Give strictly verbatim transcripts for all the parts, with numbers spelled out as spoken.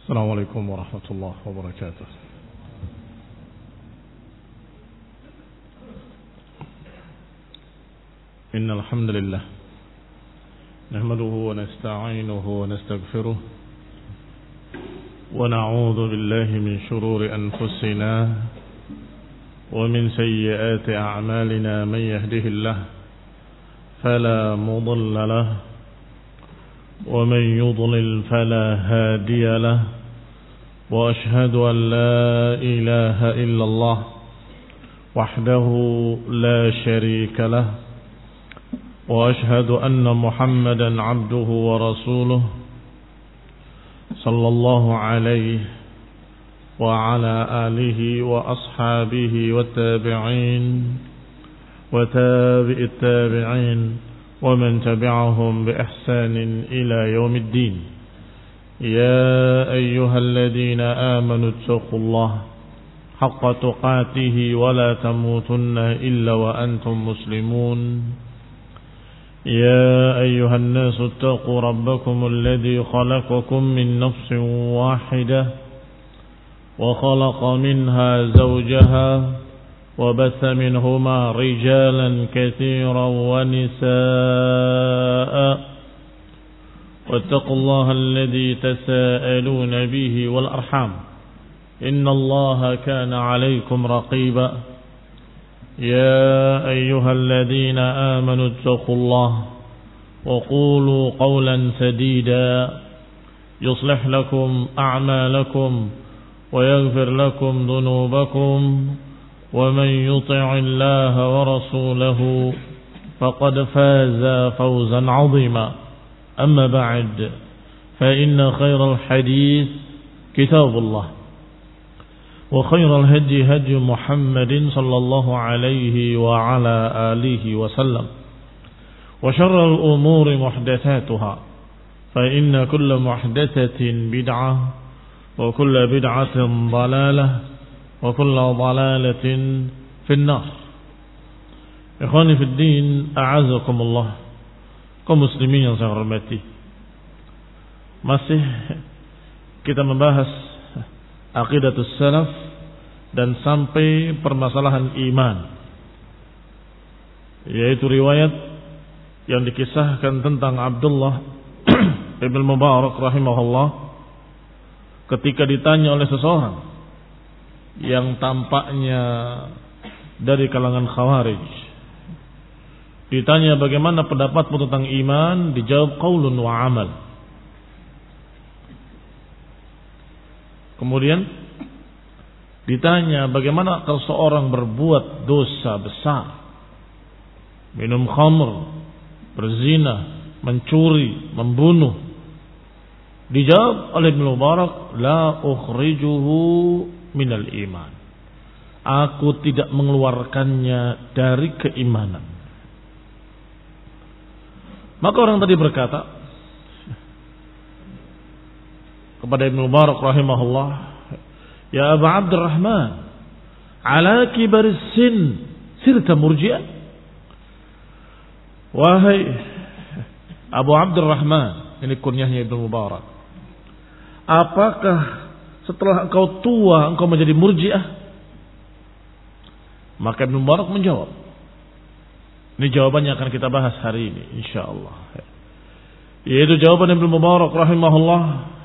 Assalamualaikum warahmatullahi wabarakatuh. Innal hamdalillah nahmaduhu wa nasta'inuhu wa nastaghfiruh wa na'udzu billahi min shururi anfusina wa min sayyiati a'malina man yahdihillahu fala mudilla lahu ومن يضلل فلا هادي له وأشهد أن لا إله إلا الله وحده لا شريك له وأشهد أن محمدا عبده ورسوله صلى الله عليه وعلى آله وأصحابه والتابعين وتابع التابعين ومن تبعهم بإحسان إلى يوم الدين. يا أيها الذين آمنوا اتقوا الله حق تقاته ولا تموتن إلا وأنتم مسلمون. يا أيها الناس اتقوا ربكم الذي خلقكم من نفس واحدة وخلق منها زوجها وبث منهما رجالا كثيرا ونساء واتقوا الله الذي تساءلون به والأرحام إن الله كان عليكم رقيبا. يا أيها الذين آمنوا اتقوا الله وقولوا قولا سديدا يصلح لكم أعمالكم ويغفر لكم ذنوبكم ومن يطع الله ورسوله فقد فاز فوزا عظيما. أما بعد فإن خير الحديث كتاب الله وخير الهدي هدي محمد صلى الله عليه وعلى آله وسلم وشر الأمور محدثاتها فإن كل محدثة بدعة وكل بدعة ضلالة wa kullu dhalalatin finnar. Ikhwani fid din, a'azakumullah. Kaum muslimin yang saya hormati, masih kita membahas aqidatus salaf dan sampai permasalahan iman, yaitu riwayat yang dikisahkan tentang Abdullah ibn Mubarak rahimahullah ketika ditanya oleh seseorang yang tampaknya dari kalangan Khawarij. Ditanya bagaimana pendapatmu tentang iman, dijawab qaulun wa amal. Kemudian ditanya bagaimana kalau seorang berbuat dosa besar, minum khamr, berzina, mencuri, membunuh. Dijawab oleh Ibnu Mubarak, la ukhrijuhu minal iman, aku tidak mengeluarkannya dari keimanan. Maka orang tadi berkata kepada Ibnu Mubarak rahimahullah, ya Abu Abdurrahman, ala kibar sin sirta murji'ah. Wahai Abu Abdurrahman, ini kunyahnya Ibnu Mubarak, apakah setelah engkau tua engkau menjadi murji'ah? Maka Ibnu Mubarak menjawab, ini jawabannya akan kita bahas hari ini insyaallah, yaitu jawaban Ibnu Mubarak rahimahullah,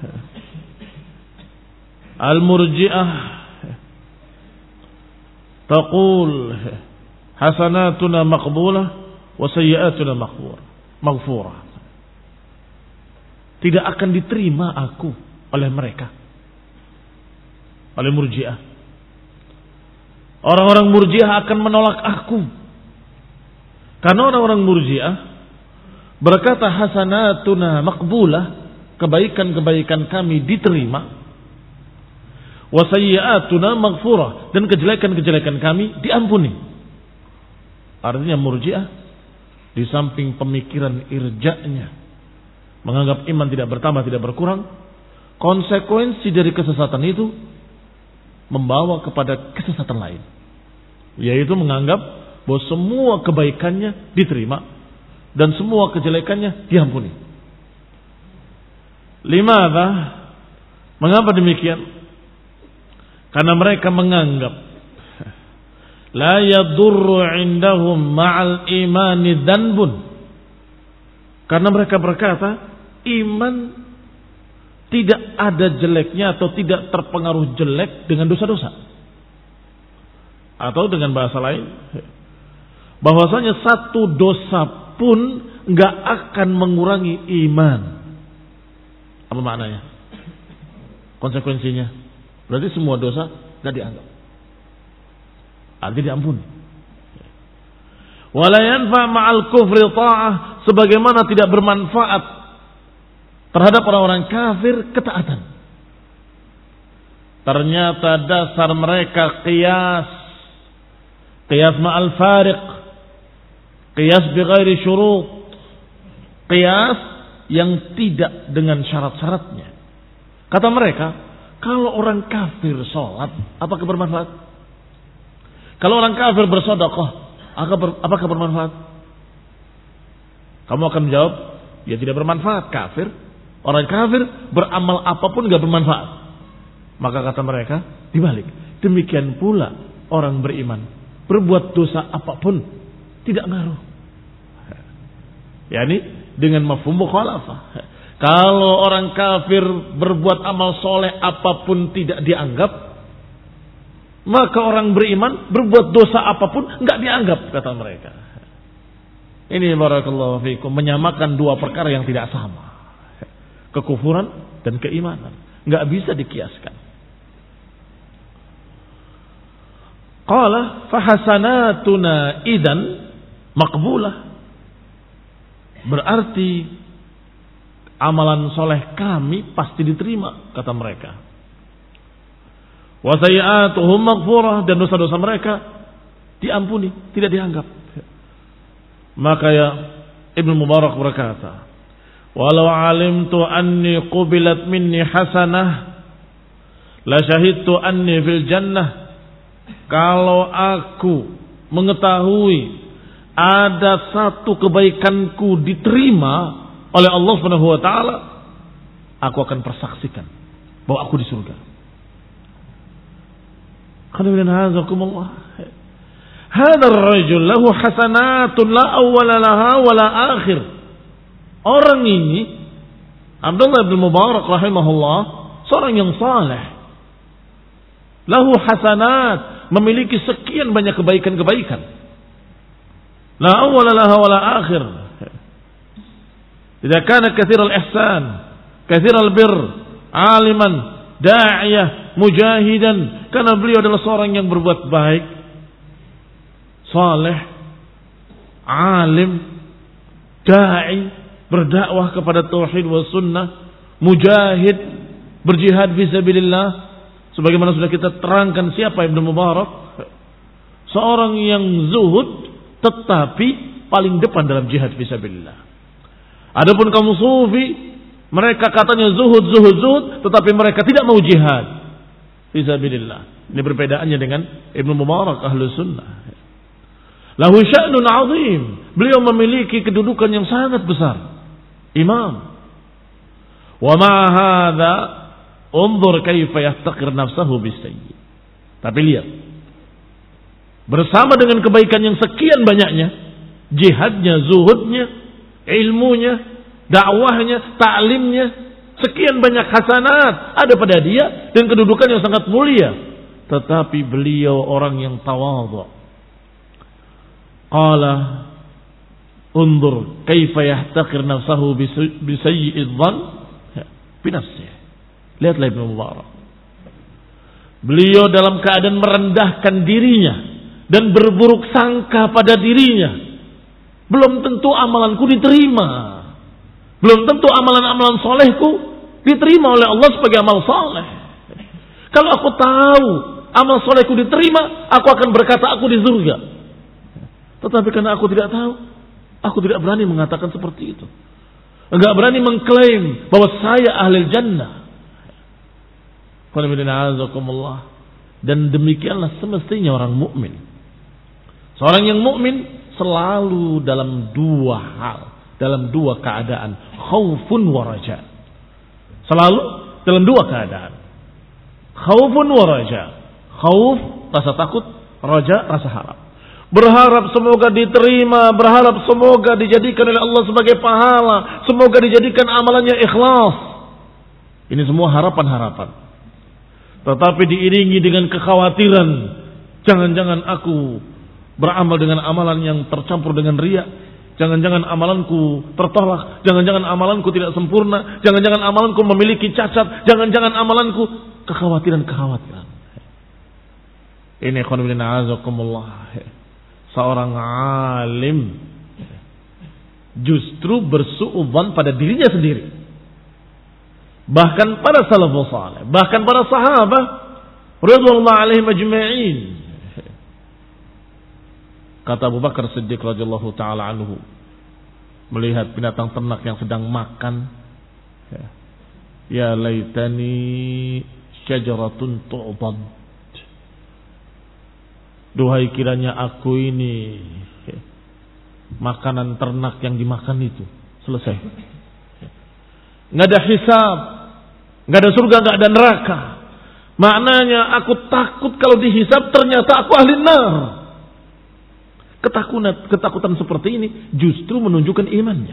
al-murji'ah taqul hasanatuna maqbulah wa sayyi'atuna maghfurah. Tidak akan diterima aku oleh mereka, oleh murji'ah. Orang-orang murji'ah akan menolak aku. Karena orang-orang murji'ah berkata hasanatuna maqbulah, kebaikan-kebaikan kami diterima, wa sayyi'atuna maghfurah, dan kejelekan-kejelekan kami diampuni. Artinya murji'ah di samping pemikiran irja'nya, menganggap iman tidak bertambah tidak berkurang, konsekuensi dari kesesatan itu membawa kepada kesesatan lain, yaitu menganggap bahwa semua kebaikannya diterima dan semua kejelekannya diampuni. Limadha? Mengapa demikian? Karena mereka menganggap la yadurru indahum ma'al imani dhanbun. Karena mereka berkata, iman tidak ada jeleknya atau tidak terpengaruh jelek dengan dosa-dosa. Atau dengan bahasa lain, bahwasanya satu dosa pun nggak akan mengurangi iman. Apa maknanya? Konsekuensinya berarti semua dosa nggak dianggap, artinya diampuni. Wala yanfa ma'al kufri ta'ah, sebagaimana tidak bermanfaat terhadap orang-orang kafir ketaatan. Ternyata dasar mereka qiyas, qiyas ma'al fariq, qiyas bighairi syurut, qiyas yang tidak dengan syarat-syaratnya. Kata mereka, kalau orang kafir sholat, apakah bermanfaat? Kalau orang kafir bersedekah, apakah bermanfaat? Kamu akan menjawab, ya tidak bermanfaat. Kafir, orang kafir beramal apapun tidak bermanfaat. Maka kata mereka, dibalik, demikian pula orang beriman berbuat dosa apapun tidak ngaruh. Yani dengan mafhum mukhalafah. Kalau orang kafir berbuat amal soleh apapun tidak dianggap, maka orang beriman berbuat dosa apapun nggak dianggap, kata mereka. Ini barakallahu fikum, menyamakan dua perkara yang tidak sama, kekufuran dan keimanan, nggak bisa dikiaskan. Qala fahasanatuna idan maqbulah, berarti amalan soleh kami pasti diterima, kata mereka. Wa sayyi'atuhum maghfurah, dan dosa-dosa mereka diampuni, tidak dianggap. Maka ya Ibnu Mubarak berkata, walau alimtu anni qubilat minni hasanah la syahidtu anni fil jannah. Kalau aku mengetahui ada satu kebaikanku diterima oleh Allah Subhanahu wa taala, aku akan persaksikan bahwa aku di surga. Hadzal rajul lahu hasanatun la awwala laha wa la akhir. Orang ini Abdullah bin Mubarak rahimahullah, seorang yang saleh. Lahu hasanat, memiliki sekian banyak kebaikan-kebaikan. La awwala laha wa la akhir. Idza kana katsiral ihsan, katsiral bir, aliman, da'iyah, mujahidan, karena beliau adalah seorang yang berbuat baik, saleh, alim, da'i, berdakwah kepada tauhid wa sunnah, mujahid, berjihad fisabilillah, sebagaimana sudah kita terangkan siapa Ibnu Mubarak, seorang yang zuhud tetapi paling depan dalam jihad fisabilillah. Adapun kaum sufi, mereka katanya zuhud, zuhud, zuhud, tetapi mereka tidak mau jihad fisabilillah. Ini perbedaannya dengan Ibnu Mubarak ahlu sunnah. Lahu sya'nun azim, beliau memiliki kedudukan yang sangat besar, imam. Wa ma'a hadza unzur kaifa yahtaqir nafsahu bisayyi. Tapi lihat, bersama dengan kebaikan yang sekian banyaknya, jihadnya, zuhudnya, ilmunya, dakwahnya, ta'limnya, sekian banyak hasanat ada pada dia dan kedudukan yang sangat mulia, tetapi beliau orang yang tawadhu. Qala unzur kaifa yahtaqir nafsahu bisayyi'idh dhann bi nafsihi. Lihatlah Ibnu Mubarak, beliau dalam keadaan merendahkan dirinya dan berburuk sangka pada dirinya. Belum tentu amalanku diterima, belum tentu amalan-amalan solehku diterima oleh Allah sebagai amal soleh. Kalau aku tahu amal solehku diterima, aku akan berkata aku di surga. Tetapi karena aku tidak tahu, aku tidak berani mengatakan seperti itu. Enggak berani mengklaim bahwa saya ahli jannah. Dan demikianlah semestinya orang mukmin. Seorang yang mukmin selalu dalam dua hal, dalam dua keadaan, khaufun wa raja. Selalu dalam dua keadaan. Khaufun wa raja. Khauf, rasa takut, raja, rasa harap. Berharap semoga diterima, berharap semoga dijadikan oleh Allah sebagai pahala, semoga dijadikan amalannya ikhlas. Ini semua harapan-harapan. Tetapi diiringi dengan kekhawatiran, jangan-jangan aku beramal dengan amalan yang tercampur dengan riya. Jangan-jangan amalanku tertolak, jangan-jangan amalanku tidak sempurna, jangan-jangan amalanku memiliki cacat, jangan-jangan amalanku kekhawatiran-kekhawatiran. Ini khonibina azakumullah. Seorang alim justru bersuudzon pada dirinya sendiri. Bahkan para salafus saleh, bahkan para sahabat radhiyallahu alaihim ajma'in. Kata Abu Bakar Siddiq radhiyallahu taala anhu melihat binatang ternak yang sedang makan, ya laitani syajaratun tu'bad. Duhai kiranya aku ini makanan ternak yang dimakan itu selesai. Nggak ada hisab, nggak ada surga, nggak ada neraka. Maknanya aku takut kalau dihisab ternyata aku ahli nar. Ketakutan, ketakutan seperti ini justru menunjukkan imannya.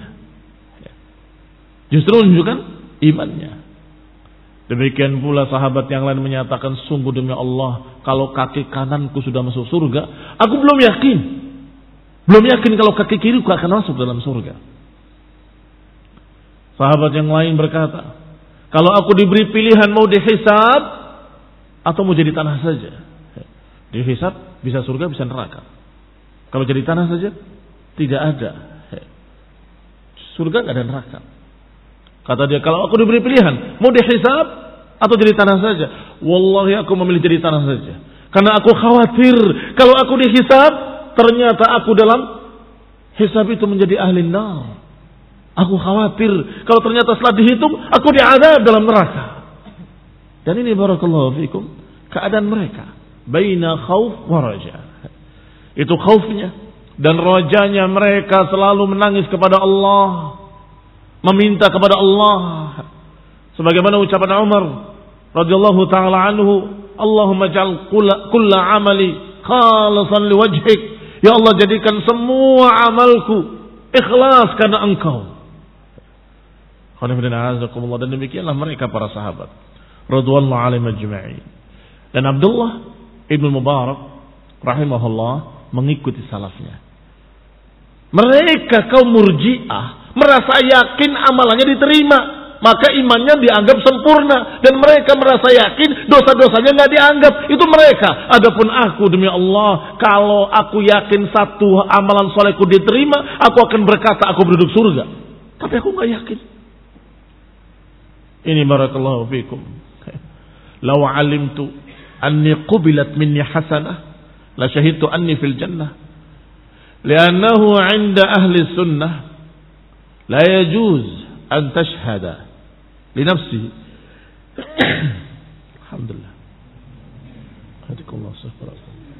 Justru menunjukkan imannya. Demikian pula sahabat yang lain menyatakan, sungguh demi Allah, kalau kaki kananku sudah masuk surga, aku belum yakin. Belum yakin kalau kaki kiriku akan masuk dalam surga. Sahabat yang lain berkata, kalau aku diberi pilihan mau dihisab atau mau jadi tanah saja. Dihisab bisa surga, bisa neraka. Kalau jadi tanah saja, tidak ada surga, nggak ada neraka. Kata dia, kalau aku diberi pilihan, mau dihisab atau jadi tanah saja, wallahi aku memilih jadi tanah saja. Karena aku khawatir, kalau aku dihisab, ternyata aku dalam hisab itu menjadi ahli nar. Aku khawatir, kalau ternyata setelah dihitung, aku diazab dalam neraka. Dan ini barakallahu fikum, keadaan mereka. Baina khauf wa raja. Itu khaufnya dan rajanya mereka selalu menangis kepada Allah, meminta kepada Allah. Sebagaimana ucapan Umar radhiyallahu taala anhu, Allahumma ja'al kulla amali khalisan liwajhik. Ya Allah, jadikan semua amalku ikhlas karena Engkau. Dan demikianlah mereka para sahabat radhiyallahu alaihim ajma'in. Dan Abdullah ibnu Mubarak rahimahullah mengikuti salafnya. Mereka kaum Murji'ah merasa yakin amalannya diterima, maka imannya dianggap sempurna, dan mereka merasa yakin dosa-dosanya nggak dianggap. Itu mereka. Adapun aku, demi Allah, kalau aku yakin satu amalan solehku diterima, aku akan berkata aku berduduk surga. Tapi aku nggak yakin. Ini barakallahu fikum. Law alimtu anni qubilat minni hasanah la syahidtu anni fil jannah. Li'annahu 'inda ahli sunnah la yajuz an tashhada li nafsihi. Alhamdulillah. Hadikullah subhanahu.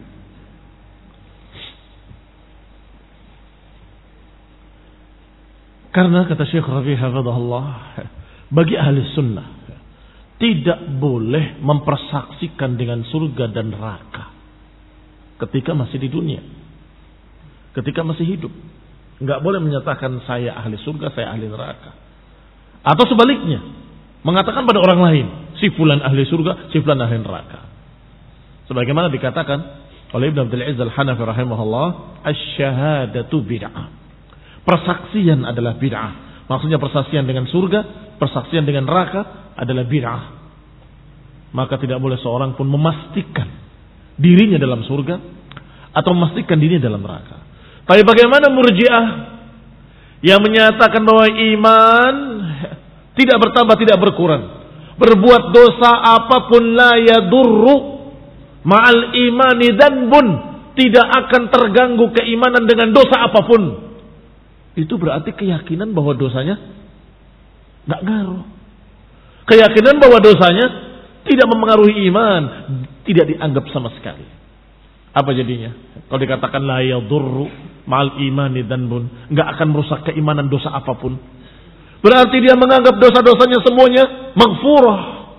Karena kata Syekh Rabi' hafizahullah, bagi ahli sunnah tidak boleh mempersaksikan dengan surga dan neraka ketika masih di dunia, ketika masih hidup. Enggak boleh menyatakan saya ahli surga, saya ahli neraka. Atau sebaliknya, mengatakan pada orang lain, si fulan ahli surga, si fulan ahli neraka. Sebagaimana dikatakan oleh Ibn Abdul Aziz Al-Hanafi rahimahullah, asy-syahadatu bid'ah. Persaksian adalah bid'ah. Maksudnya persaksian dengan surga, persaksian dengan neraka adalah bid'ah. Maka tidak boleh seorang pun memastikan dirinya dalam surga atau memastikan dirinya dalam neraka. Tapi bagaimana Murji'ah yang menyatakan bahwa iman tidak bertambah, tidak berkurang, berbuat dosa apapun la yadurru ma'al imani dzanbun, tidak akan terganggu keimanan dengan dosa apapun. Itu berarti keyakinan bahwa dosanya enggak ngaruh. Keyakinan bahwa dosanya tidak mempengaruhi iman, tidak dianggap sama sekali. Apa jadinya? Kalau dikatakan la yadurru ma'al imani dzanbun, enggak akan merusak keimanan dosa apapun. Berarti dia menganggap dosa-dosanya semuanya maghfurah.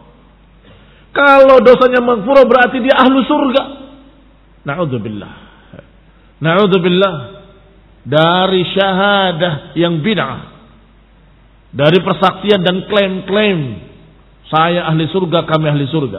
Kalau dosanya maghfurah berarti dia ahlu surga. Na'udzubillah. Na'udzubillah dari syahadah yang bid'ah. Dari persaksian dan klaim-klaim saya ahli surga, kami ahli surga.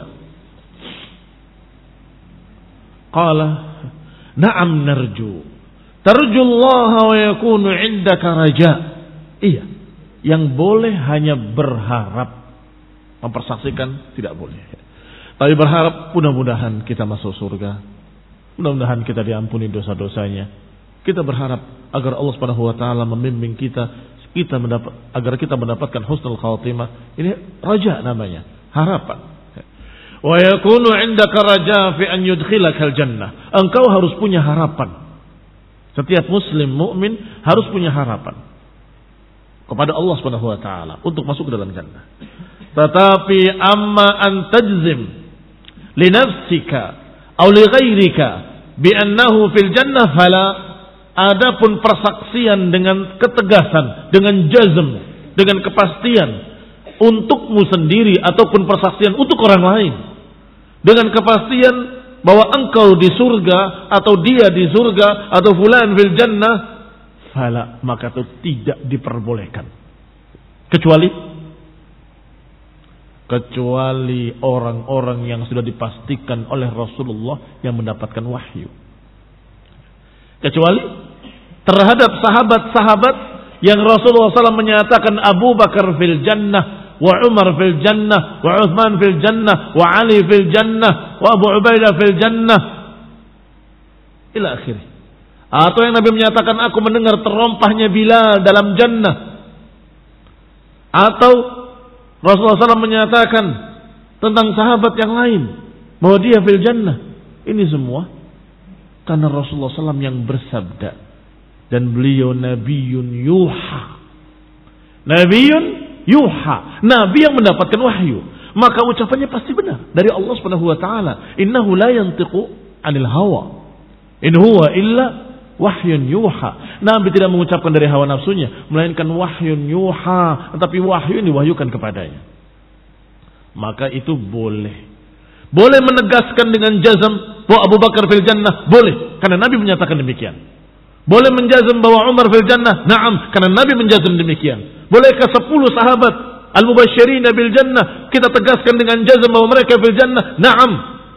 Qala na'am narju. Tarju Allah wa yakunu 'indaka raja. Iya, yang boleh hanya berharap. Mempersaksikan tidak boleh. Tapi berharap mudah-mudahan kita masuk surga. Mudah-mudahan kita diampuni dosa-dosanya. Kita berharap agar Allah Subhanahu wa taala membimbing kita, kita mendapat agar kita mendapatkan husnul khatimah. Ini raja namanya, harapan. Wa yakunu 'indaka raja fi an yudkhilakal jannah. Engkau harus punya harapan. Setiap muslim mukmin harus punya harapan kepada Allah Subhanahu wa taala untuk masuk ke dalam jannah. Tetapi amma an tajzim li nafsika aw li ghairika bi annahu fil jannah fala. Adapun persaksian dengan ketegasan, dengan jazm, dengan kepastian untukmu sendiri ataupun persaksian untuk orang lain dengan kepastian bahwa engkau di surga atau dia di surga atau fulan fil jannah, fala, maka itu tidak diperbolehkan kecuali kecuali orang-orang yang sudah dipastikan oleh Rasulullah yang mendapatkan wahyu. Kecuali terhadap sahabat-sahabat yang Rasulullah shallallahu alaihi wasallam menyatakan Abu Bakar fil jannah, wa Umar fil jannah, wa Uthman fil jannah, wa Ali fil jannah, wa Abu Ubaidah fil jannah, ila akhirih. Atau yang Nabi menyatakan aku mendengar terompahnya Bilal dalam jannah. Atau Rasulullah shallallahu alaihi wasallam menyatakan tentang sahabat yang lain bahwa dia fil jannah. Ini semua karena Rasulullah shallallahu alaihi wasallam yang bersabda, dan beliau Nabiun yuha. Nabiun yuha. Nabi yang mendapatkan wahyu. Maka ucapannya pasti benar dari Allah Subhanahu wa taala. Innahu la yantiqu 'anil hawa. In huwa illa wahyun yuha. Nabi tidak mengucapkan dari hawa nafsunya, melainkan wahyun yuha, tetapi wahyu yang diwahyukan kepadanya. Maka itu boleh. Boleh menegaskan dengan jazm bahwa Abu Bakar fil jannah, boleh, karena Nabi menyatakan demikian. Boleh menjazm bahwa Umar fil jannah, na'am, karena Nabi menjazm demikian. Bolehkah sepuluh sahabat al-mubasysyirin bil jannah kita tegaskan dengan jazm bahwa mereka fil jannah, na'am.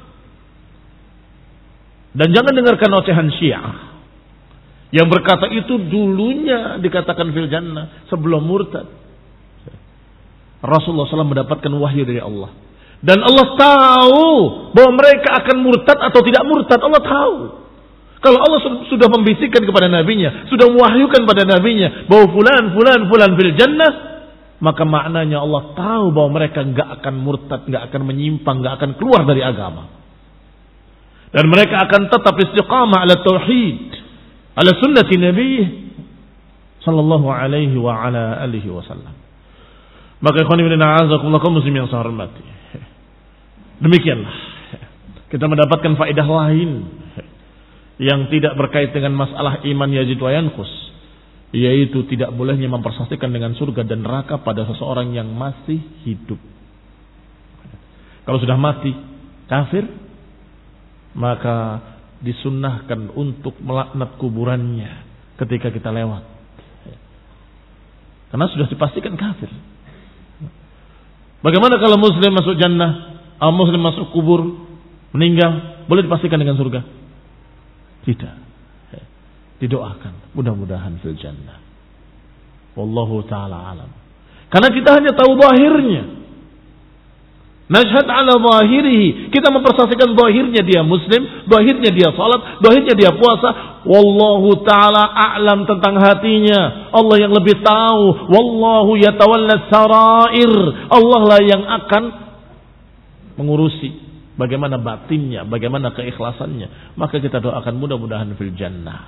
Dan jangan dengarkan ocehan Syiah yang berkata itu dulunya dikatakan fil jannah sebelum murtad. Rasulullah shallallahu alaihi wasallam mendapatkan wahyu dari Allah. Dan Allah tahu bahwa mereka akan murtad atau tidak murtad. Allah tahu. Kalau Allah sudah membisikkan kepada nabinya, sudah mewahyukan pada nabinya bahwa fulan, fulan, fulan fil jannah, maka maknanya Allah tahu bahwa mereka enggak akan murtad, enggak akan menyimpang, enggak akan keluar dari agama. Dan mereka akan tetap istiqamah ala tauhid, ala sunnati Nabi sallallahu alaihi wa ala alihi wasallam. Maka ikhwan fillah a'azakumullah kaum muslimin yang saya hormati. Demikianlah kita mendapatkan faedah lain yang tidak berkait dengan masalah iman yazid wa yanqus, yaitu tidak bolehnya mempersaksikan dengan surga dan neraka pada seseorang yang masih hidup. Kalau sudah mati kafir, maka disunnahkan untuk melaknat kuburannya ketika kita lewat, karena sudah dipastikan kafir. Bagaimana kalau muslim masuk jannah, atau muslim masuk kubur, meninggal, boleh dipastikan dengan surga? Tidak. Didoakan mudah-mudahan fil jannah. Wallahu ta'ala alam. Karena kita hanya tahu zahirnya. Nashhad ala zahirihi. Kita mempersaksikan zahirnya dia muslim, zahirnya dia salat, zahirnya dia puasa. Wallahu ta'ala a'lam tentang hatinya. Allah yang lebih tahu. Wallahu yatawalla sarair. Allah lah yang akan mengurusi bagaimana batinnya, bagaimana keikhlasannya. Maka kita doakan mudah-mudahan fil jannah.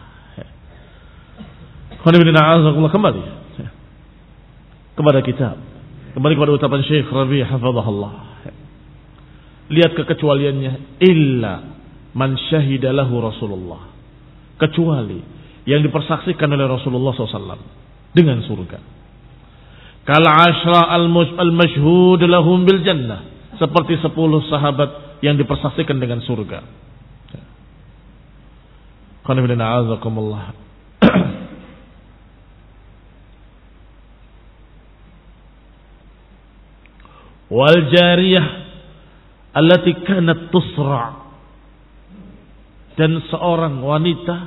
Kembali kepada kitab, kembali kepada ucapan Syekh Rabi' hafizahullah. Lihat kekecualiannya, illa man syahida lahu Rasulullah, kecuali yang dipersaksikan oleh Rasulullah shallallahu alaihi wasallam dengan surga. Kal ashra al-mashhud lahum bil jannah, seperti sepuluh sahabat yang dipersaksikan dengan surga. Qanibina azakumullah. Wal jariyah allati kanat tusra, dan seorang wanita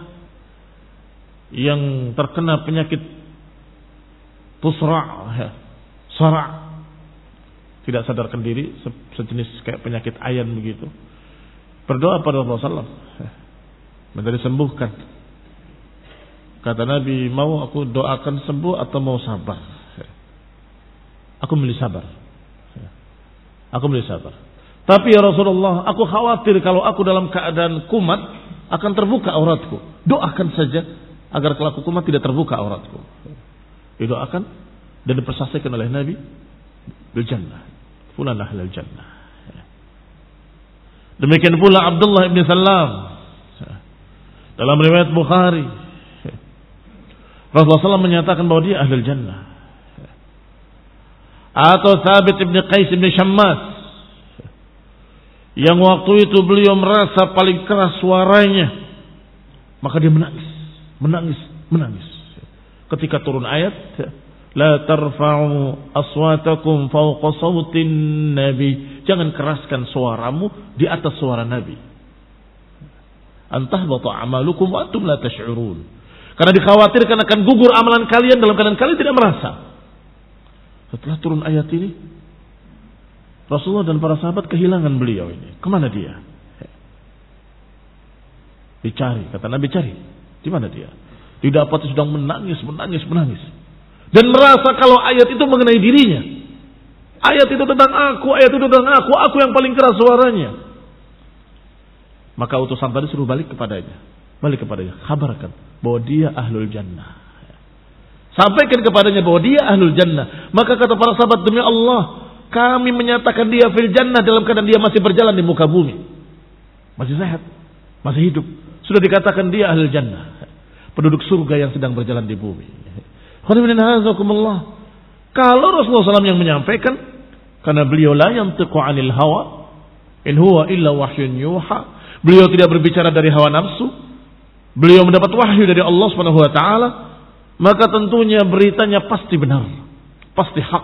yang terkena penyakit tusra, sara, tidak sadarkan diri, sejenis kayak penyakit ayan begitu. Berdoa pada Rasulullah sallallahu alaihi wasallam minta disembuhkan. Kata Nabi, mau aku doakan sembuh atau mau sabar? Aku milih sabar. Aku milih sabar. Tapi ya Rasulullah, aku khawatir kalau aku dalam keadaan kumat akan terbuka auratku. Doakan saja agar kalau aku kumat tidak terbuka auratku. Didoakan dan dipersaksikan oleh Nabi bil jannah. Fulan ahlul jannah. Demikian pula Abdullah bin Salam dalam riwayat Bukhari, Rasulullah sallallahu alaihi wasallam menyatakan bahwa dia ahlul jannah. Atau Thabit bin Qais bin Syammas yang waktu itu beliau merasa paling keras suaranya, maka dia menangis, menangis, menangis. Ketika turun ayat, la tarfa'u aswatakum fawqa sawtin nabi, jangan keraskan suaramu di atas suara Nabi. Antahbata amalukum wa antum la tash'urun. Karena dikhawatirkan akan gugur amalan kalian dalam keadaan kalian tidak merasa. Setelah turun ayat ini, Rasulullah dan para sahabat kehilangan beliau ini. Kemana dia? Dicari, kata Nabi, cari. Di mana dia? Didapati sedang menangis, menangis, menangis. Dan merasa kalau ayat itu mengenai dirinya. Ayat itu tentang aku, ayat itu tentang aku, aku yang paling keras suaranya. Maka utusan tadi suruh balik kepadanya. Balik kepadanya, kabarkan bahwa dia ahlul jannah. Sampaikan kepadanya bahwa dia ahlul jannah. Maka kata para sahabat, demi Allah, kami menyatakan dia fil jannah dalam keadaan dia masih berjalan di muka bumi. Masih sehat, masih hidup. Sudah dikatakan dia ahlul jannah. Penduduk surga yang sedang berjalan di bumi. Kalau Rasulullah sallallahu alaihi wasallam yang menyampaikan, karena beliau la yantiqu 'anil hawa, in huwa illa wahyun yuha. Beliau tidak berbicara dari hawa nafsu. Beliau mendapat wahyu dari Allah Subhanahu wa taala. Maka tentunya beritanya pasti benar, pasti hak.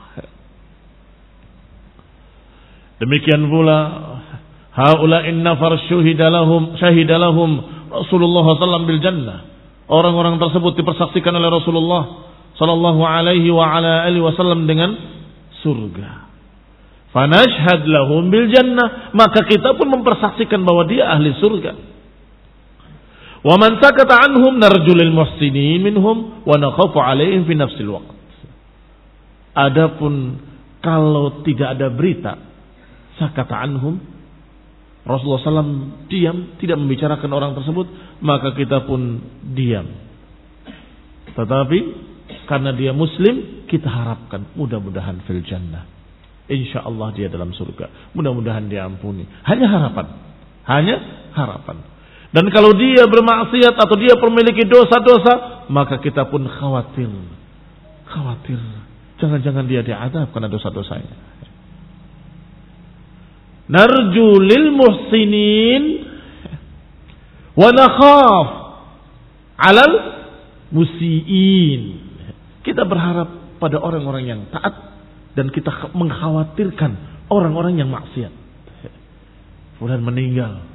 Demikian pula haula innafar syuhidalahum syahidalahum Rasulullah sallallahu alaihi wasallam bil jannah. Orang-orang tersebut dipersaksikan oleh Rasulullah sallallahu alaihi wa ala alihi wasallam dengan surga. Fanashhad lahum bil jannah, maka kita pun mempersaksikan bahwa dia ahli surga. Wa man sakata anhum narju lil muhsinin minhum wa nakhafu alaihim fi nafsil waqt. Adapun kalau tidak ada berita sakata anhum, Rasulullah sallallahu alaihi wasallam diam, tidak membicarakan orang tersebut, maka kita pun diam. Tetapi karena dia muslim, kita harapkan mudah-mudahan fil jannah. Insyaallah dia dalam surga. Mudah-mudahan diampuni. Hanya harapan. Hanya harapan. Dan kalau dia bermaksiat atau dia memiliki dosa-dosa, maka kita pun khawatir. Khawatir. Jangan-jangan dia diadab karena dosa-dosanya. Narju lil muhsinin wa nakhaf 'alal musiiin. Kita berharap pada orang-orang yang taat dan kita mengkhawatirkan orang-orang yang maksiat. Fulan meninggal.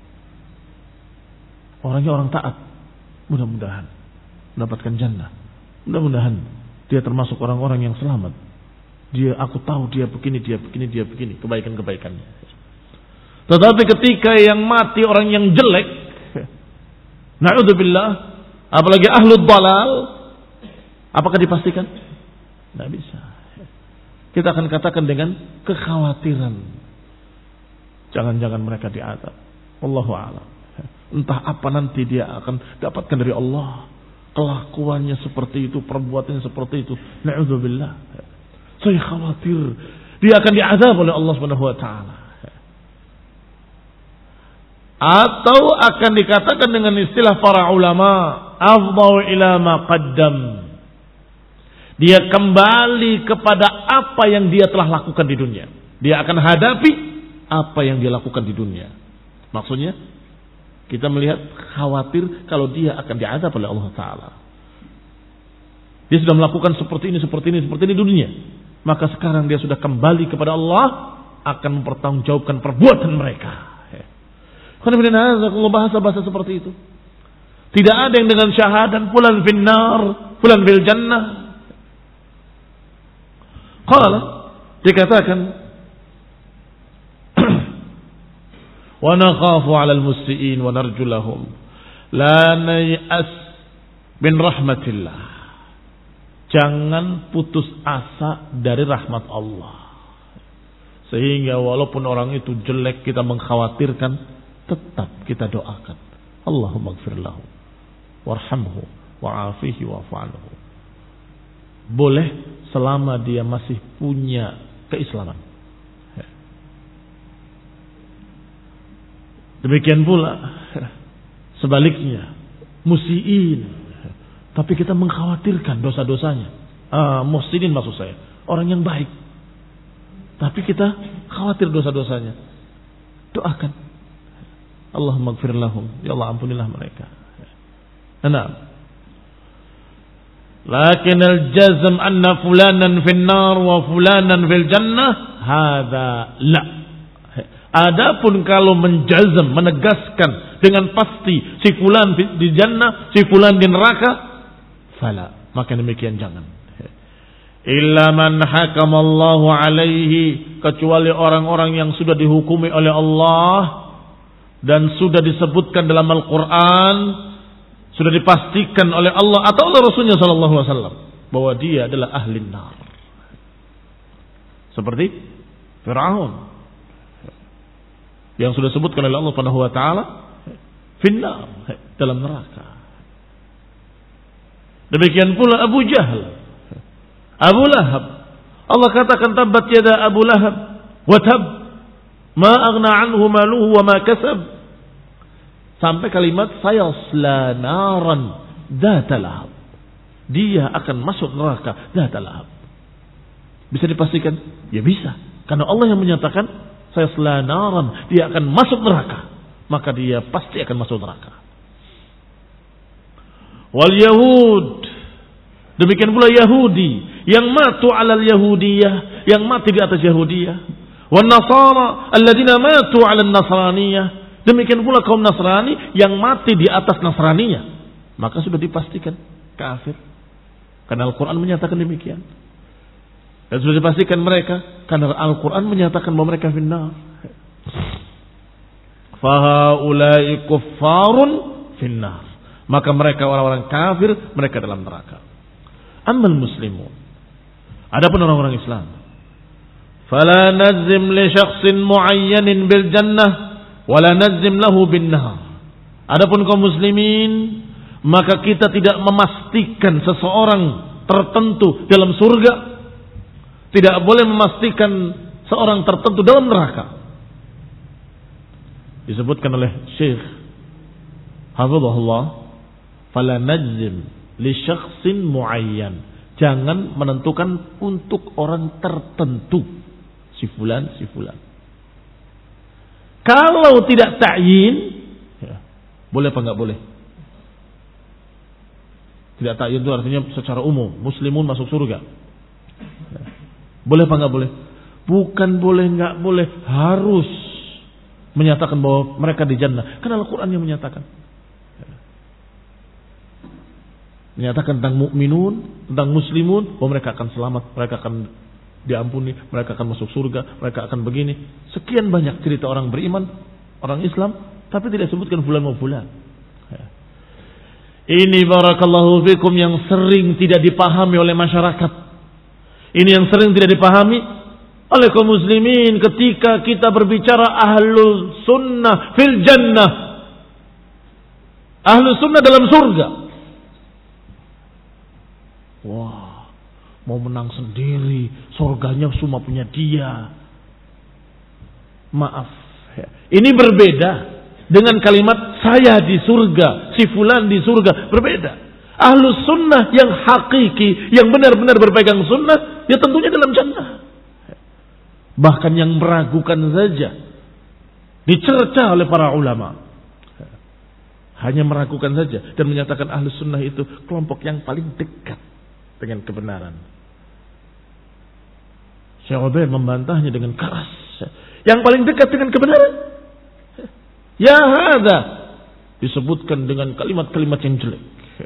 Orangnya orang taat, mudah-mudahan mendapatkan jannah. Mudah-mudahan dia termasuk orang-orang yang selamat. Dia, aku tahu dia begini, dia begini, dia begini, kebaikan-kebaikannya. Tetapi ketika yang mati orang yang jelek, na'udzubillah, apalagi ahlul dalal, apakah dipastikan? Tidak bisa. Kita akan katakan dengan kekhawatiran. Jangan-jangan mereka diadab. Wallahu a'lam. Entah apa nanti dia akan dapatkan dari Allah. Kelakuannya seperti itu, perbuatannya seperti itu. Na'udzubillah. Saya khawatir dia akan diazab oleh Allah Subhanahu wa taala. Atau akan dikatakan dengan istilah para ulama, afdau ila ma qaddam. Dia kembali kepada apa yang dia telah lakukan di dunia. Dia akan hadapi apa yang dia lakukan di dunia. Maksudnya kita melihat khawatir kalau dia akan diazab oleh Allah Ta'ala. Dia sudah melakukan seperti ini, seperti ini, seperti ini di dunia. Maka sekarang dia sudah kembali kepada Allah, akan mempertanggungjawabkan perbuatan mereka. Kalau bahasa-bahasa seperti itu. Tidak ada yang dengan syahadan fulan finnar, fulan fil jannah. Qala, dikatakan wa nakhafu 'ala al-muslimin wa narju lahum la nay'as min rahmatillah. Jangan putus asa dari rahmat Allah. Sehingga walaupun orang itu jelek, kita mengkhawatirkan, tetap kita doakan. Allahumma ighfir lahu warhamhu wa'afihi wa'fu anhu. Boleh selama dia masih punya keislaman. Demikian pula sebaliknya, musiin, tapi kita mengkhawatirkan dosa-dosanya. Ah, muhsinin maksud saya, orang yang baik, tapi kita khawatir dosa-dosanya. Doakan, Allahumma ighfir lahum, ya Allah ampunilah mereka. Nah, lakin al-jazm anna fulanan fin nar wa fulanan fil jannah, hadza la. Adapun kalau menjazm, menegaskan dengan pasti si fulan di jannah, si fulan di neraka, fala, maka demikian jangan. Illa man hakamallahu alaihi, kecuali orang-orang yang sudah dihukumi oleh Allah dan sudah disebutkan dalam Al-Quran, sudah dipastikan oleh Allah atau oleh Rasulnya sallallahu alaihi wasallam bahwa dia adalah ahli nar. Seperti Fir'aun yang sudah disebutkan oleh Allah Subhanahu wa taala finnar, dalam neraka. Demikian pula Abu Jahal, Abu Lahab. Allah katakan tabbat yada Abu Lahab wa tab ma aghna anhu maluhu wa ma kasab. Sampai kalimat sayasla naran dzata lahab. Dia akan masuk neraka dzata lahab. Bisa dipastikan? Ya bisa. Karena Allah yang menyatakan sayasla naran, dia akan masuk neraka. Maka dia pasti akan masuk neraka. Wal Yahud, demikian pula Yahudi yang matu alal Yahudiyah, yang mati di atas Yahudiyah. Wan Nasara alladzina matu alal Nasraniyah, demikian pula kaum Nasrani yang mati di atas Nasraniyah. Maka sudah dipastikan kafir. Karena Al-Quran menyatakan demikian. Dan sudah dipastikan mereka karena Al-Quran menyatakan bahwa mereka finnar. Fahaulai kuffarun finnar. Maka mereka orang-orang kafir, mereka dalam neraka. Ammal muslimun, adapun orang-orang Islam, fala nazim li syakhsin muayyanin bil jannah wala nazim lahu bin nar. Adapun kaum muslimin, maka kita tidak memastikan seseorang tertentu dalam surga, tidak boleh memastikan seorang tertentu dalam neraka. Disebutkan oleh Syekh hafizahullah, fala najzim li syakhsin muayyan, jangan menentukan untuk orang tertentu, si fulan si fulan. Kalau tidak ta'yin, ya, boleh apa enggak boleh? Tidak ta'yin itu artinya secara umum muslimun masuk surga. Ya. Boleh apa enggak boleh? Bukan boleh enggak boleh, harus menyatakan bahwa mereka di jannah. Karena Al-Quran yang menyatakan. Menyatakan tentang mukminun, tentang muslimun, bahwa mereka akan selamat, mereka akan diampuni, mereka akan masuk surga, mereka akan begini. Sekian banyak cerita orang beriman, orang Islam, tapi tidak sebutkan fulan mau fulan. Ini barakallahu fikum yang sering tidak dipahami oleh masyarakat. Ini yang sering tidak dipahami oleh kaum muslimin ketika kita berbicara ahlul sunnah fil jannah. Ahlul sunnah dalam surga. Wah, mau menang sendiri, surganya semua punya dia. Maaf, ya. Ini berbeda dengan kalimat saya di surga, si fulan di surga, berbeda. Ahlus sunnah yang hakiki, yang benar-benar berpegang sunnah, ya tentunya dalam jannah. Bahkan yang meragukan saja dicerca oleh para ulama. Hanya meragukan saja dan menyatakan Ahlus Sunnah itu kelompok yang paling dekat dengan kebenaran. Syekh Ubaid membantahnya dengan keras. Yang paling dekat dengan kebenaran. Ya hadza, disebutkan dengan kalimat-kalimat yang jelek.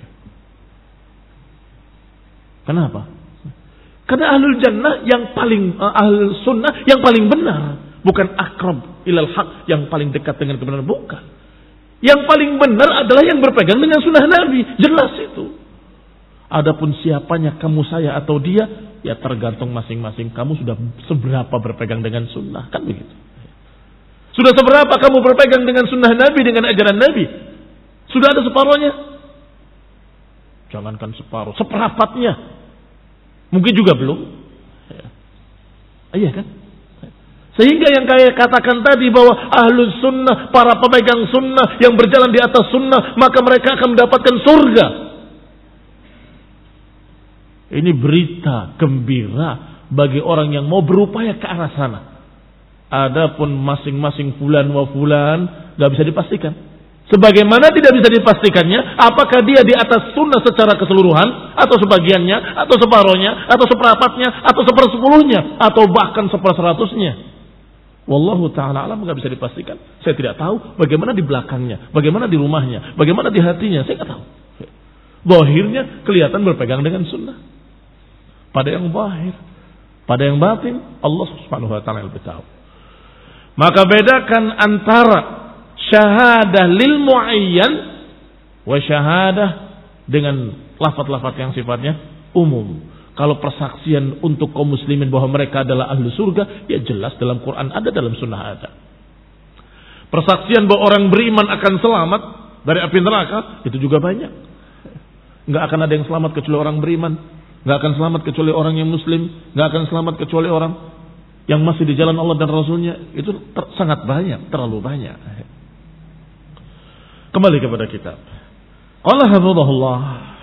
Kenapa? Karena ahlul jannah yang paling uh, ahlul sunnah yang paling benar, bukan akrab ilal haq yang paling dekat dengan kebenaran, bukan. Yang paling benar adalah yang berpegang dengan sunnah Nabi, jelas itu. Adapun siapanya, kamu, saya atau dia, ya tergantung masing-masing. Kamu sudah seberapa berpegang dengan sunnah, kan begitu. Sudah seberapa kamu berpegang dengan sunnah Nabi, dengan ajaran Nabi? Sudah ada separuhnya? Jangankan separuh, seperempatnya. Mungkin juga belum. Ya. Iya kan? Sehingga yang saya katakan tadi bahwa ahlus sunnah, para pemegang sunnah yang berjalan di atas sunnah, maka mereka akan mendapatkan surga. Ini berita gembira bagi orang yang mau berupaya ke arah sana. Adapun masing-masing fulan wa fulan gak bisa dipastikan. Sebagaimana tidak bisa dipastikannya apakah dia di atas sunnah secara keseluruhan, atau sebagiannya, atau separohnya, atau seperempatnya, atau sepersepuluhnya, atau bahkan seperseratusnya. Wallahu ta'ala alam, gak bisa dipastikan. Saya tidak tahu bagaimana di belakangnya, bagaimana di rumahnya, bagaimana di hatinya, saya gak tahu. Zahirnya kelihatan berpegang dengan sunnah. Pada yang zahir, pada yang batin, Allah subhanahu wa ta'ala lebih tahu. Maka bedakan antara syahadah lil muayyan wa syahadah dengan lafaz-lafaz yang sifatnya umum. Kalau persaksian untuk kaum muslimin bahwa mereka adalah ahli surga, ya jelas dalam Quran ada, dalam sunnah ada. Persaksian bahwa orang beriman akan selamat dari api neraka, itu juga banyak. Enggak akan ada yang selamat kecuali orang beriman, enggak akan selamat kecuali orang yang muslim, enggak akan selamat kecuali orang yang masih di jalan Allah dan Rasulnya. Itu ter- sangat banyak, terlalu banyak. Kembali kepada kitab. Allah hafizahullah.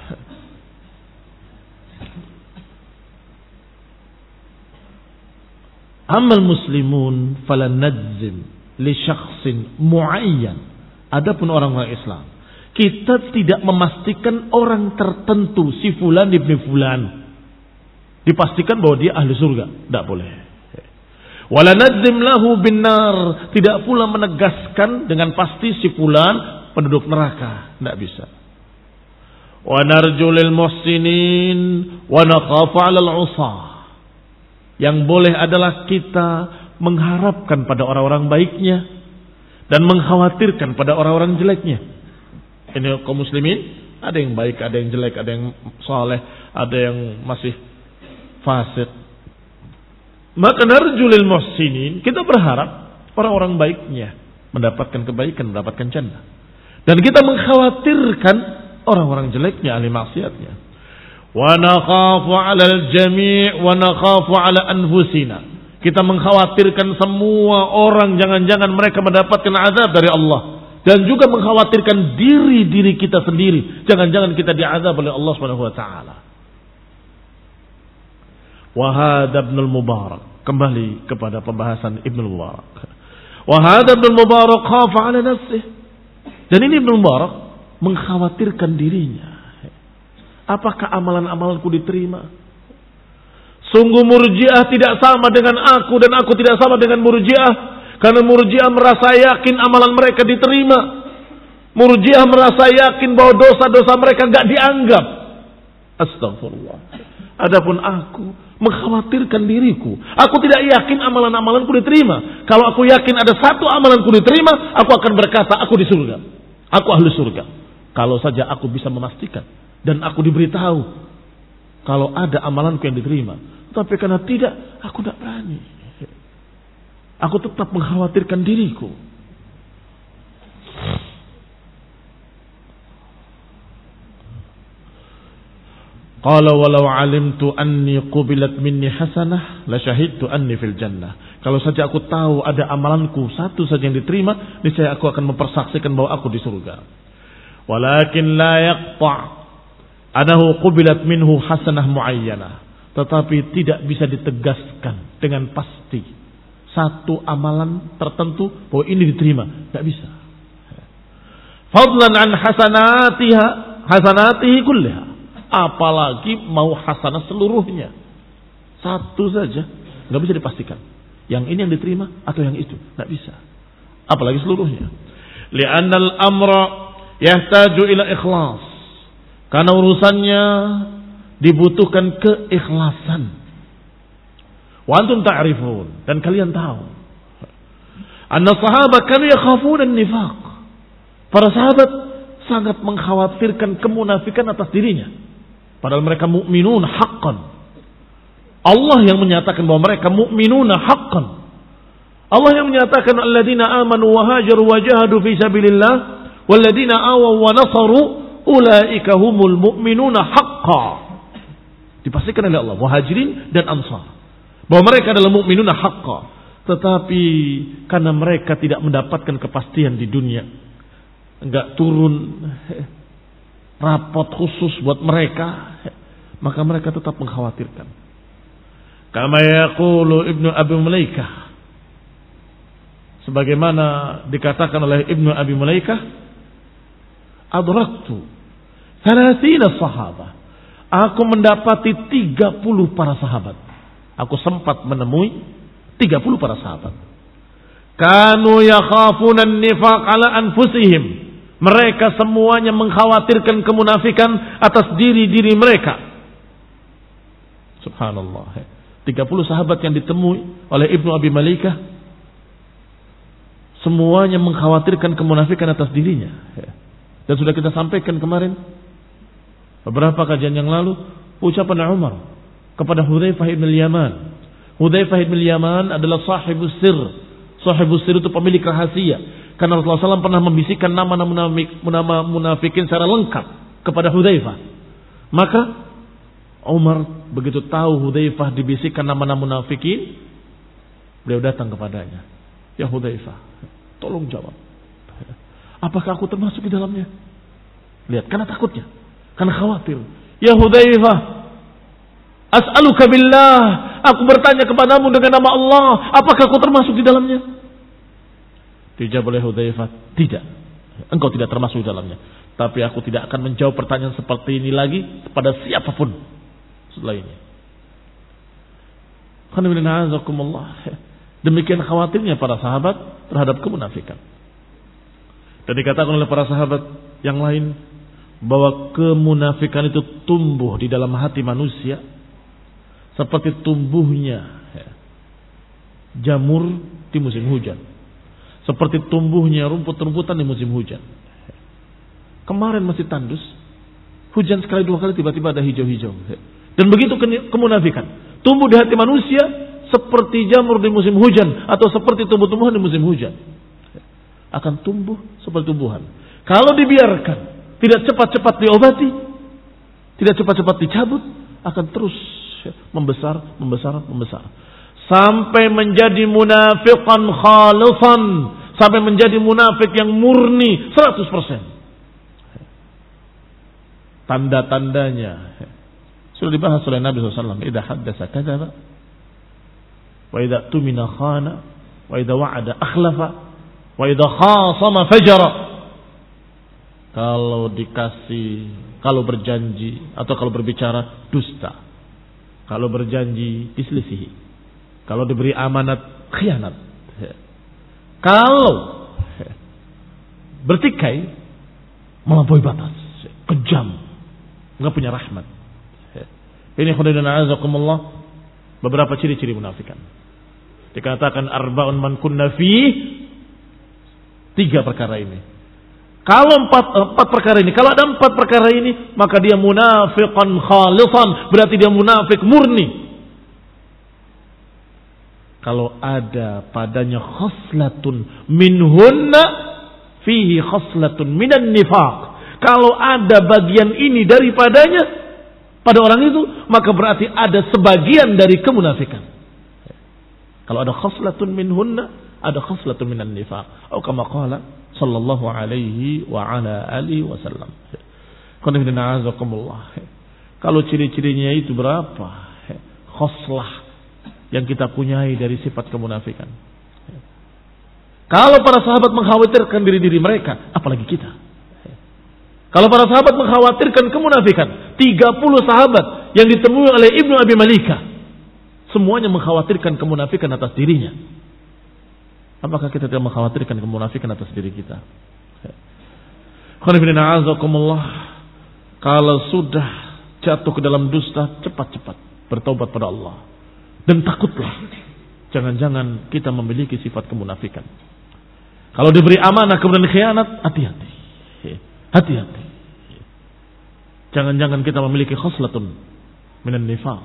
Amal muslimun falan najzim li syakhsin muayyan. Adapun orang-orang Islam, kita tidak memastikan orang tertentu, si fulan ibni fulan, dipastikan bahwa dia ahli surga, tidak boleh. Wala najzim lahu bin nar, tidak pula menegaskan dengan pasti si fulan penduduk neraka, tidak bisa. Wa narju lil muhsinin wa nakhafu 'alal 'usah. Yang boleh adalah kita mengharapkan pada orang-orang baiknya dan mengkhawatirkan pada orang-orang jeleknya. Ini kaum muslimin, ada yang baik, ada yang jelek, ada yang saleh, ada yang masih fasik. Maka narju lil muhsinin, kita berharap orang-orang baiknya mendapatkan kebaikan, mendapatkan jannah. Dan kita mengkhawatirkan orang-orang jeleknya, ahli maksiatnya. Wa nakhafu 'alal jami' wa nakhafu 'ala anfusina. Kita mengkhawatirkan semua orang, jangan-jangan mereka mendapatkan azab dari Allah, dan juga mengkhawatirkan diri-diri kita sendiri, jangan-jangan kita diazab oleh Allah Subhanahu wa taala. Wa hadza Ibnul Mubarak, kembali kepada pembahasan Ibnul Mubarak. Wa hadza Ibnul Mubarak khafa 'ala nafsihi. Dan ini Ibnul Mubarak mengkhawatirkan dirinya. Apakah amalan-amalanku diterima? Sungguh Murji'ah tidak sama dengan aku, dan aku tidak sama dengan Murji'ah. Karena Murji'ah merasa yakin amalan mereka diterima. Murji'ah merasa yakin bahwa dosa-dosa mereka gak dianggap. Astagfirullah. Adapun aku mengkhawatirkan diriku. Aku tidak yakin amalan-amalanku diterima. Kalau aku yakin ada satu amalanku diterima, aku akan berkata aku di surga. Aku ahli surga. Kalau saja aku bisa memastikan dan aku diberitahu kalau ada amalanku yang diterima. Tapi karena tidak, aku tidak berani. Aku tetap mengkhawatirkan diriku. Qala walau alimtu anni qubilat minni hasanah la syahidtu anni fil jannah. Kalau saja aku tahu ada amalanku satu saja yang diterima, niscaya aku akan mempersaksikan bahwa aku di surga. Walakin la yaqta' anahu qubilat minhu hasanah muayyanah. Tetapi tidak bisa ditegaskan dengan pasti satu amalan tertentu bahwa ini diterima, enggak bisa. Fadlan an hasanatiha, hasanatihi kulliha. Apalagi mau hasanah seluruhnya. Satu saja enggak bisa dipastikan. Yang ini yang diterima atau yang itu, enggak bisa. Apalagi seluruhnya. Li'anna al-amra yahtaju ila ikhlas. Karena urusannya dibutuhkan keikhlasan. Wa antum ta'rifun, dan kalian tahu. Anna sahabat kanu yakhafuna an-nifaq. Para sahabat sangat mengkhawatirkan kemunafikan atas dirinya. Padahal mereka mukminun haqqan. Allah yang menyatakan bahwa mereka mukminuna haqqan. Allah yang menyatakan alladzina amanu wa hajaru wa jahadu fi sabilillah walladzina awaw wa nasaru ulaika humul mu'minuna haqqan. Dipastikan oleh Allah muhajirin dan ansar bahwa mereka adalah mukminuna haqqan. Tetapi karena mereka tidak mendapatkan kepastian di dunia, enggak turun rapot khusus buat mereka, maka mereka tetap mengkhawatirkan. Kama yaqulu Ibnu Abi Mulaikah, sebagaimana dikatakan oleh Ibnu Abi Mulaikah, adraktu thalathina sahabah, aku mendapati tiga puluh para sahabat. Aku sempat menemui tiga puluh para sahabat. Kanu yakhafuna an-nifaq ala anfusihim. Mereka semuanya mengkhawatirkan kemunafikan atas diri-diri mereka. Subhanallah. tiga puluh sahabat yang ditemui oleh Ibnu Abi Mulaikah semuanya mengkhawatirkan kemunafikan atas dirinya. Dan sudah kita sampaikan kemarin beberapa kajian yang lalu ucapan Umar kepada Hudzaifah bin Yaman. Hudzaifah bin Yaman adalah sahibus sir. Sahibus sir itu pemilik rahasia. Karena Rasulullah shallallahu alaihi wasallam pernah membisikkan nama-nama nama munafikin secara lengkap kepada Hudzaifah. Maka Umar begitu tahu Hudzaifah dibisikkan nama-nama munafikin, beliau datang kepadanya. Ya Hudzaifah, tolong jawab. Apakah aku termasuk di dalamnya? Lihat, karena takutnya, karena khawatir. Ya Hudzaifah, as'aluka billah, aku bertanya kepadamu dengan nama Allah, apakah aku termasuk di dalamnya? Dijawab oleh Hudzaifah, tidak. Engkau tidak termasuk di dalamnya. Tapi aku tidak akan menjawab pertanyaan seperti ini lagi kepada siapapun setelah ini. Demikian khawatirnya para sahabat terhadap kemunafikan. Dan dikatakan oleh para sahabat yang lain bahwa kemunafikan itu tumbuh di dalam hati manusia seperti tumbuhnya jamur di musim hujan, seperti tumbuhnya rumput-rumputan di musim hujan. Kemarin masih tandus, hujan sekali dua kali tiba-tiba ada hijau-hijau. Dan begitu kemunafikan tumbuh di hati manusia seperti jamur di musim hujan atau seperti tumbuh-tumbuhan di musim hujan. Akan tumbuh seperti tumbuhan. Kalau dibiarkan, tidak cepat-cepat diobati, tidak cepat-cepat dicabut, akan terus membesar, membesar, membesar. Sampai menjadi munafiqan khalisan, sampai menjadi munafik yang murni seratus persen. Tanda-tandanya sudah dibahas oleh Nabi shallallahu alaihi wasallam. Idza haddasa kadzaba, wa idza tumina khana, wa idza wa'ada akhlafa, wa idza khasama fajara. Kalau dikasih, kalau berjanji atau kalau berbicara dusta. Kalau berjanji diselisihi. Kalau diberi amanat khianat. Kalau bertikai melampaui batas, kejam, enggak punya rahmat. Ini khudaidan a'azakumullah beberapa ciri-ciri munafikan. Dikatakan arba'un man kunna fi, tiga perkara ini. Kalau empat, empat perkara ini, kalau ada empat perkara ini, maka dia munafiqan khalisan, berarti dia munafik murni. Kalau ada padanya khoslatun minhunna fihi khoslatun minan nifaq. Kalau ada bagian ini daripadanya pada orang itu, maka berarti ada sebagian dari kemunafikan. Kalau ada khoslatun minhunna, ada khoslatun minan nifaq. Atau kama qala sallallahu alaihi wa ala alihi wasallam. Kalau ciri-cirinya itu berapa? Khoslah, yang kita punyai dari sifat kemunafikan. Kalau para sahabat mengkhawatirkan diri-diri mereka, apalagi kita. Kalau para sahabat mengkhawatirkan kemunafikan, tiga puluh sahabat yang ditemui oleh Ibnu Abi Malika, semuanya mengkhawatirkan kemunafikan atas dirinya. Apakah kita tidak mengkhawatirkan kemunafikan atas diri kita? Kalau sudah jatuh ke dalam dusta, cepat-cepat bertaubat pada Allah. Dan takutlah, jangan-jangan kita memiliki sifat kemunafikan. Kalau diberi amanah kemudian khianat, hati-hati. Hati-hati. Jangan-jangan kita memiliki khoslatun minan nifaq.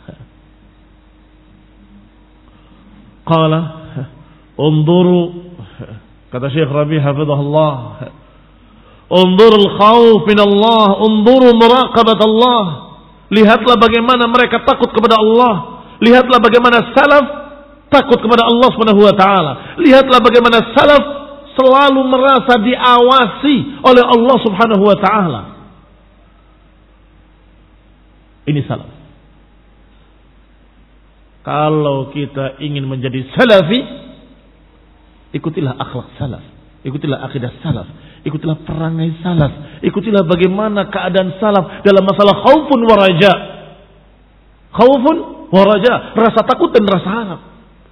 Qala unzuru, kata Syekh Rabi hafizahullah, unzuru al-khawf min Allah, unzuru muraqabat Allah. Lihatlah bagaimana mereka takut kepada Allah. Lihatlah bagaimana salaf takut kepada Allah Subhanahu wa taala. Lihatlah bagaimana salaf selalu merasa diawasi oleh Allah Subhanahu wa taala. Ini salaf. Kalau kita ingin menjadi salafi, ikutilah akhlak salaf, ikutilah akidah salaf, ikutilah perangai salaf, ikutilah bagaimana keadaan salaf dalam masalah khaufun wa raja. Khaufun wa raja, rasa takut dan rasa harap.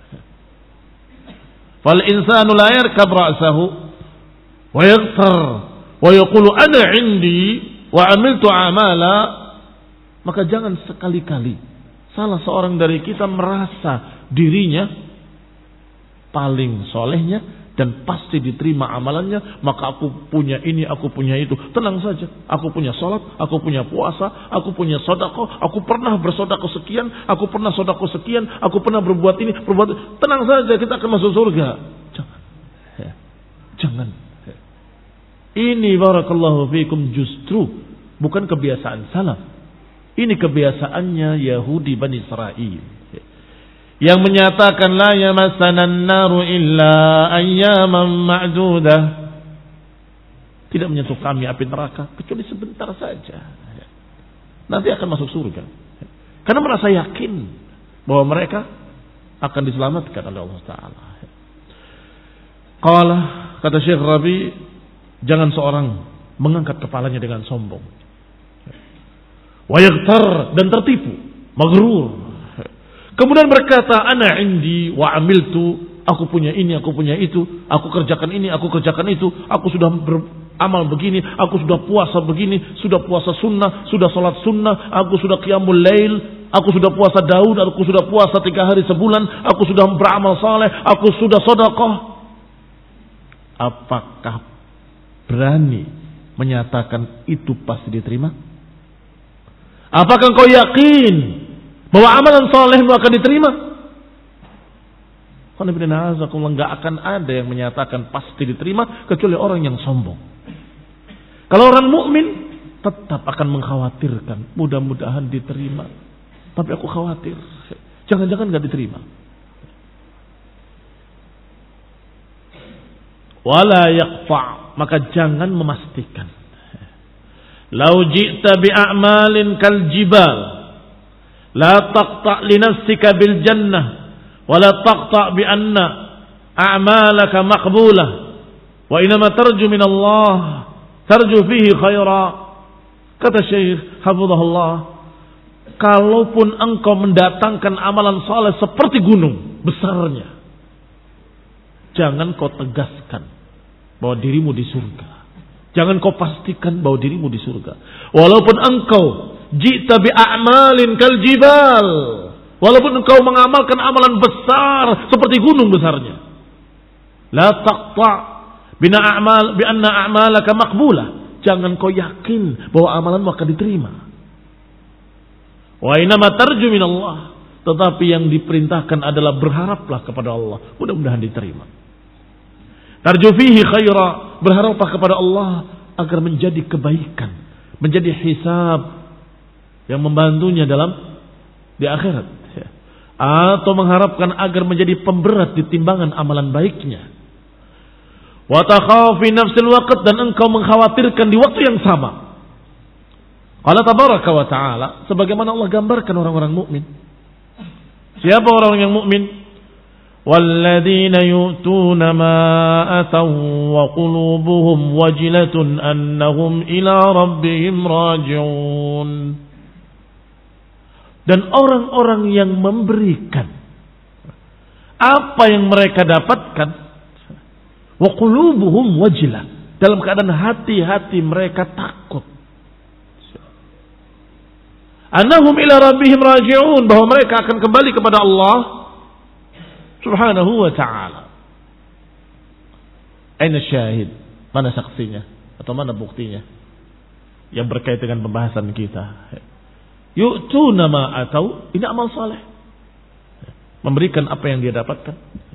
Fal insanu la yarkab ra'sahu wa yaghtar wa yaqulu ana 'indi wa 'amiltu a'mala. Maka jangan sekali-kali salah seorang dari kita merasa dirinya paling solehnya dan pasti diterima amalannya, maka aku punya ini, aku punya itu. Tenang saja, aku punya sholat, aku punya puasa, aku punya sodako, aku pernah bersodako sekian, aku pernah sodako sekian, aku pernah berbuat ini, berbuat. Tenang saja, kita akan masuk surga. Jangan, ya. Jangan. Ya. Ini barakallahu fiikum justru bukan kebiasaan salaf. Ini kebiasaannya Yahudi Bani Israel yang menyatakan la yamassanan naru illa ayyaman ma'dudah. Tidak menyentuh kami api neraka kecuali sebentar saja. Nanti akan masuk surga. Karena merasa yakin bahwa mereka akan diselamatkan oleh Allah Taala. Qala, kata Syekh Rabi, jangan seorang mengangkat kepalanya dengan sombong. Wa yaghtar, dan tertipu, maghrur. Kemudian berkata, ana indi wa amiltu, aku punya ini, aku punya itu, aku kerjakan ini, aku kerjakan itu, aku sudah beramal begini, aku sudah puasa begini, sudah puasa sunnah, sudah sholat sunnah, aku sudah qiyamul lail, aku sudah puasa Daud, aku sudah puasa tiga hari sebulan, aku sudah beramal saleh, aku sudah sedekah. Apakah berani menyatakan itu pasti diterima? Apakah kau yakin bahwa amalan solehmu akan diterima? Karena tidak akan ada yang menyatakan pasti diterima kecuali orang yang sombong. Kalau orang mukmin tetap akan mengkhawatirkan, mudah-mudahan diterima. Tapi aku khawatir, jangan-jangan nggak diterima. Wala yaqfa', maka jangan memastikan. Lau ji'ta bi'a'malin kal jibal la taqta' li nafsika bil jannah wa la taqta' bi anna a'malaka maqbulah wa inma tarju min Allah tarju fihi khaira. Kata Syekh hafizahullah, kalaupun engkau mendatangkan amalan saleh seperti gunung besarnya, jangan kau tegaskan bahwa dirimu di surga. Jangan kau pastikan bahwa dirimu di surga. Walaupun engkau ji'ta bi'a'malin kal jibal, walaupun engkau mengamalkan amalan besar seperti gunung besarnya, la taqta' bina a'mal bi anna a'malaka maqbulah. Jangan kau yakin bahwa amalanmu akan diterima. Wa inama tarju min Allah, tetapi yang diperintahkan adalah berharaplah kepada Allah, mudah-mudahan diterima. Tarju fihi khaira, berharaplah kepada Allah agar menjadi kebaikan, menjadi hisab yang membantunya dalam di akhirat, atau mengharapkan agar menjadi pemberat di timbangan amalan baiknya. Wa takhafi nafsil waqt, dan engkau mengkhawatirkan di waktu yang sama. Allah tabaraka wa taala, sebagaimana Allah gambarkan orang-orang mukmin. Siapa orang yang mukmin? Walladzina yu'tuna ma ataw wa qulubuhum wajilatun annahum ila rabbihim raji'un. Dan orang-orang yang memberikan apa yang mereka dapatkan, wa qulubuhum wajilah, dalam keadaan hati-hati mereka takut, annahum ila rabbihim raji'un, bahwa mereka akan kembali kepada Allah Subhanahu wa ta'ala. Aina syahid? Mana saksinya atau mana buktinya yang berkait dengan pembahasan kita? Yu'tuna ma atau, ini amal saleh, memberikan apa yang dia dapatkan,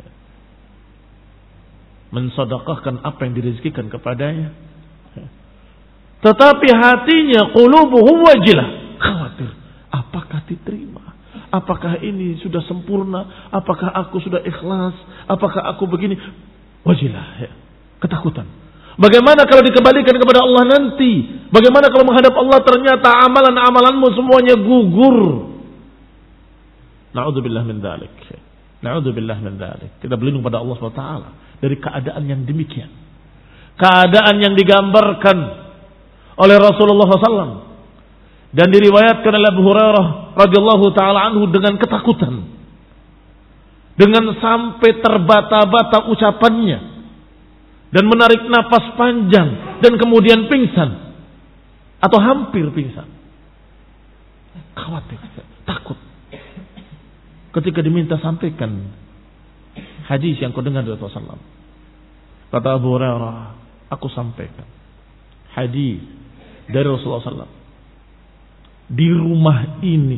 mensedekahkan apa yang direzekikan kepadanya, tetapi hatinya qulubuhum wajilah, khawatir, apakah diterima, apakah ini sudah sempurna, apakah aku sudah ikhlas, apakah aku begini, wajilah, ya. Ketakutan. Bagaimana kalau dikembalikan kepada Allah nanti? Bagaimana kalau menghadap Allah ternyata amalan-amalanmu semuanya gugur? Na'udzubillah min dzalik. Na'udzubillah min dzalik. Kita berlindung pada Allah subhanahu wa taala dari keadaan yang demikian. Keadaan yang digambarkan oleh Rasulullah shallallahu alaihi wasallam dan diriwayatkan oleh Abu Hurairah radhiyallahu taala anhu dengan ketakutan, dengan sampai terbata-bata ucapannya dan menarik napas panjang dan kemudian pingsan atau hampir pingsan. Khawatir, takut. Ketika diminta sampaikan hadis yang kau dengar dari Rasulullah, kata Abu Hurairah, aku sampaikan hadis dari Rasulullah shallallahu alaihi wasallam di rumah ini,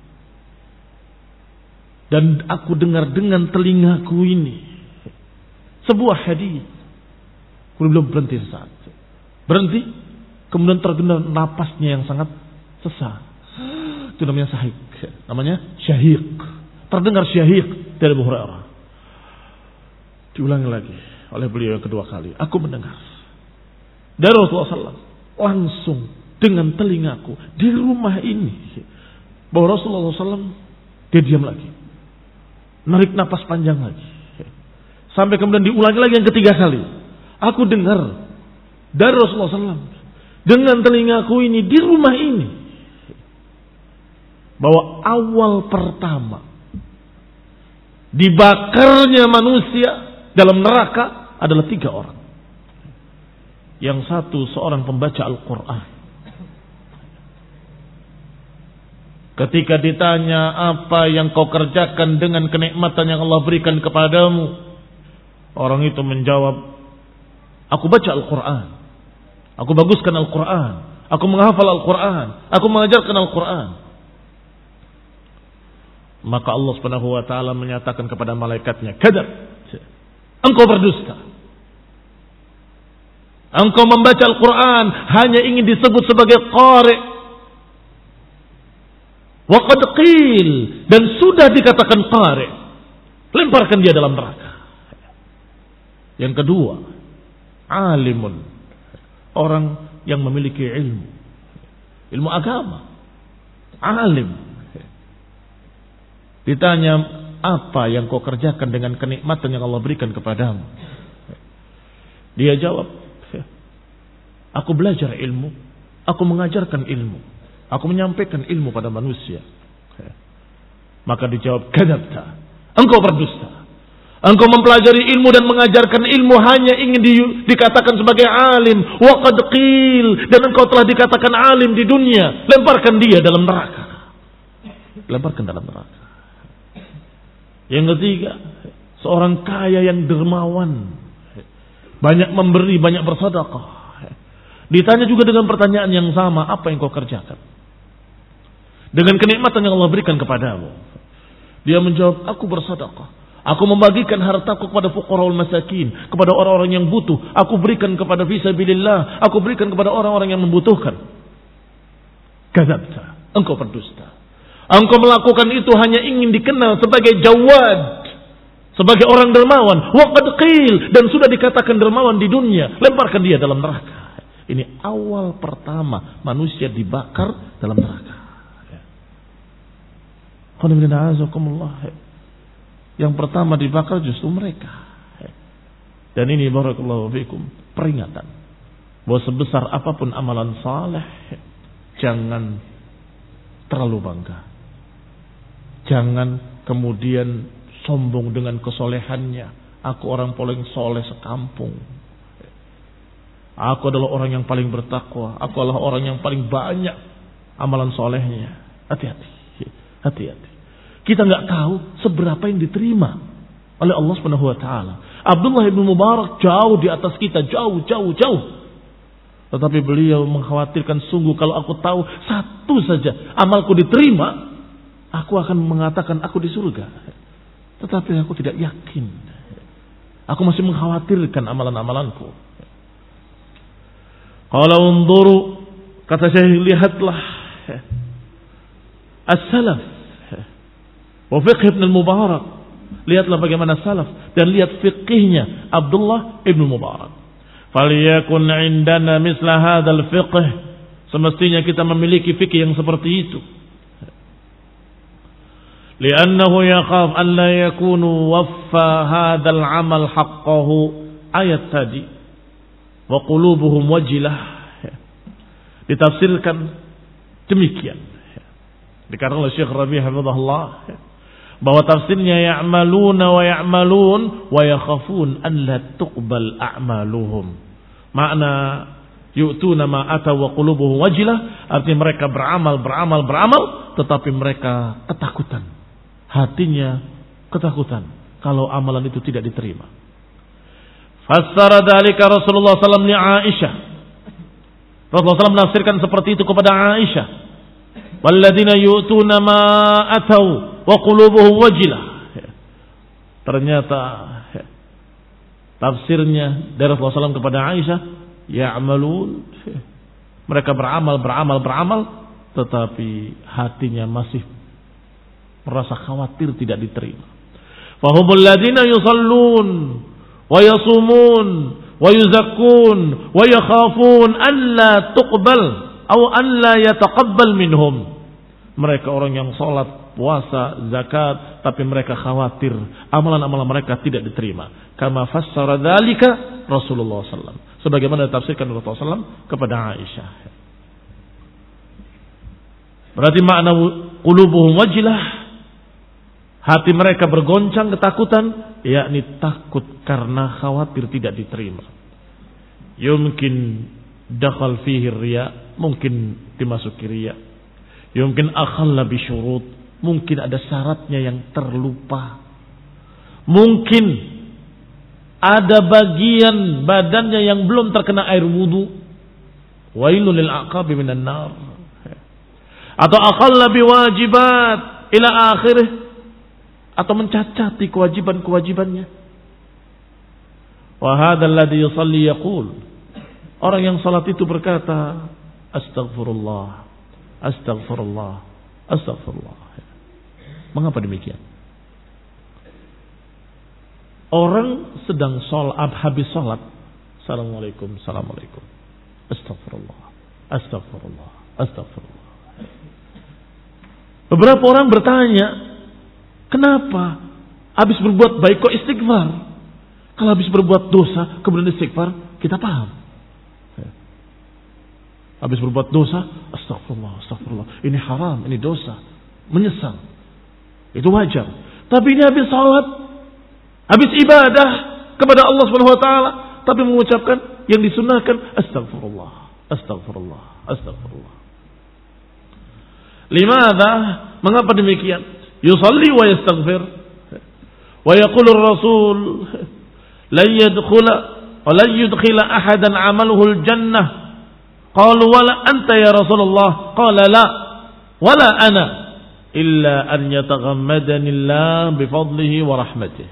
dan aku dengar dengan telingaku ini sebuah hadis. Belum berhenti sesaat, berhenti, kemudian terdengar napasnya yang sangat sesak. Itu namanya sahik, namanya syahiq. Terdengar syahiq dari Abu Hurairah. Diulangi lagi oleh beliau yang kedua kali. Aku mendengar dari Rasulullah shallallahu alaihi wasallam langsung dengan telingaku di rumah ini, bahwa Rasulullah shallallahu alaihi wasallam dia diam lagi, narik napas panjang lagi, sampai kemudian diulangi lagi yang ketiga kali. Aku dengar dari Rasulullah shallallahu alaihi wasallam dengan telingaku ini di rumah ini, bahwa awal pertama dibakarnya manusia dalam neraka adalah tiga orang. Yang satu seorang pembaca Al-Quran. Ketika ditanya apa yang kau kerjakan dengan kenikmatan yang Allah berikan kepadamu, orang itu menjawab, aku baca Al-Quran, aku baguskan Al-Quran, aku menghafal Al-Quran, aku mengajarkan Al-Quran. Maka Allah Subhanahu wa taala menyatakan kepada malaikatnya, kadzab, engkau berdusta. Engkau membaca Al-Quran hanya ingin disebut sebagai qari. Wa qad qil, dan sudah dikatakan qari. Lemparkan dia dalam neraka. Yang kedua, alimun, orang yang memiliki ilmu, ilmu agama, alim. Ditanya, apa yang kau kerjakan dengan kenikmatan yang Allah berikan kepadamu? Dia jawab, aku belajar ilmu, aku mengajarkan ilmu, aku menyampaikan ilmu pada manusia. Maka dijawab, kadzabta, engkau berdusta. Engkau mempelajari ilmu dan mengajarkan ilmu hanya ingin di, dikatakan sebagai alim. Wa qad qil, dan engkau telah dikatakan alim di dunia. Lemparkan dia dalam neraka. Lemparkan dalam neraka. Yang ketiga, seorang kaya yang dermawan, banyak memberi, banyak bersedekah. Ditanya juga dengan pertanyaan yang sama, apa yang kau kerjakan dengan kenikmatan yang Allah berikan kepadamu? Dia menjawab, aku bersedekah, aku membagikan hartaku kepada fuqaraul masakin, kepada orang-orang yang butuh, aku berikan kepada fisabilillah, aku berikan kepada orang-orang yang membutuhkan. Kadzabta, engkau berdusta. Engkau melakukan itu hanya ingin dikenal sebagai jawad, sebagai orang dermawan. Wa qad qil, dan sudah dikatakan dermawan di dunia. Lemparkan dia dalam neraka. Ini awal pertama manusia dibakar dalam neraka. Yang pertama dibakar justru mereka. Dan ini barakallahu fikum peringatan bahwa sebesar apapun amalan saleh, jangan terlalu bangga. Jangan kemudian sombong dengan kesolehannya. Aku orang paling soleh sekampung. Aku adalah orang yang paling bertakwa. Aku adalah orang yang paling banyak amalan solehnya. Hati-hati, hati-hati. Kita nggak tahu seberapa yang diterima oleh Allah Subhanahu Wa Taala. Abdullah bin Mubarak jauh di atas kita, jauh, jauh, jauh. Tetapi beliau mengkhawatirkan sungguh kalau aku tahu satu saja amalku diterima, aku akan mengatakan aku di surga. Tetapi aku tidak yakin. Aku masih mengkhawatirkan amalan-amalanku. Kalau unzuru, kata saya, lihatlah as-salaf wa fiqh Ibn al-Mubarak. Lihatlah bagaimana salaf dan lihat fiqihnya Abdullah ibn Mubarak. Faliyakun indana misla hadzal fiqh. Semestinya kita memiliki fikih yang seperti itu. Li'annahu yakhaf an la yakunu waffa hadzal amal haqqahu. Ayat tadi wa qulubuhum wajilah ditafsirkan demikian. Dikatakan oleh Syekh Rabi' hafizahullah bahwa tafsirnya ya'maluna wa ya'malun wa yakhafun an la tuqbal a'maluhum. Makna yu'tuna ma ata wa qulubuhum wajilah, artinya mereka beramal, beramal, beramal, tetapi mereka ketakutan. Hatinya ketakutan kalau amalan itu tidak diterima. Fassara dzalika Rasulullah sallallahu alaihi wasallam li Aisyah. Rasulullah sallallahu alaihi wasallam menafsirkan seperti itu kepada Aisyah. Walladzina yu'tuna ma atau wa qulubuhum wajilah. Ternyata tafsirnya dari Rasulullah sallallahu alaihi wasallam kepada Aisyah, ya'malun, mereka beramal, beramal, beramal, tetapi hatinya masih merasa khawatir tidak diterima. Fahumul ladzina yusallun wa yasumun wa yuzakkun wa yakhafun an la tuqbal atau an la yataqabbal minhum. Mereka orang yang salat, puasa, zakat, tapi mereka khawatir amalan-amalan mereka tidak diterima. Kama fassara dzalika Rasulullah sallallahu alaihi wasallam. Sebagaimana ditafsirkan Rasulullah sallallahu alaihi wasallam kepada Aisyah. Berarti makna qulubuhum wajilah, hati mereka bergoncang ketakutan, yakni takut karena khawatir tidak diterima. Yumkin dakhal fihi riya, mungkin dimasuki riya. Yumkin akhalla bi syurut, mungkin ada syaratnya yang terlupa. Mungkin ada bagian badannya yang belum terkena air wudu. Wailul lil aqabi minan nar. Atau akhalla bi wajibat ila akhirih, atau mencacati kewajiban-kewajibannya. Wa hadzal ladzi yusalli yaqul, orang yang salat itu berkata astaghfirullah, astaghfirullah, astaghfirullah. Mengapa demikian? Orang sedang sholat, habis sholat, assalamualaikum, assalamualaikum, astaghfirullah, astaghfirullah, astaghfirullah. Beberapa orang bertanya, kenapa habis berbuat baik kok istighfar? Kalau habis berbuat dosa kemudian istighfar, kita paham. Habis berbuat dosa, astagfirullah, astagfirullah, ini haram, ini dosa, menyesal, itu wajar. Tapi ini habis salat, habis ibadah kepada Allah Subhanahu Wa Taala, tapi mengucapkan yang disunahkan, astagfirullah, astagfirullah, astagfirullah. Limadha? Mengapa demikian? Yusalli wa yastaghfir, wa yaqulu ar-rasul la yadkhula wa la yudkhila ahadan 'amaluhu al-jannah. Qalu wala anta ya Rasulullah? Qala la wala ana illa an yataghammadani Allah bi fadlihi wa rahmatihi.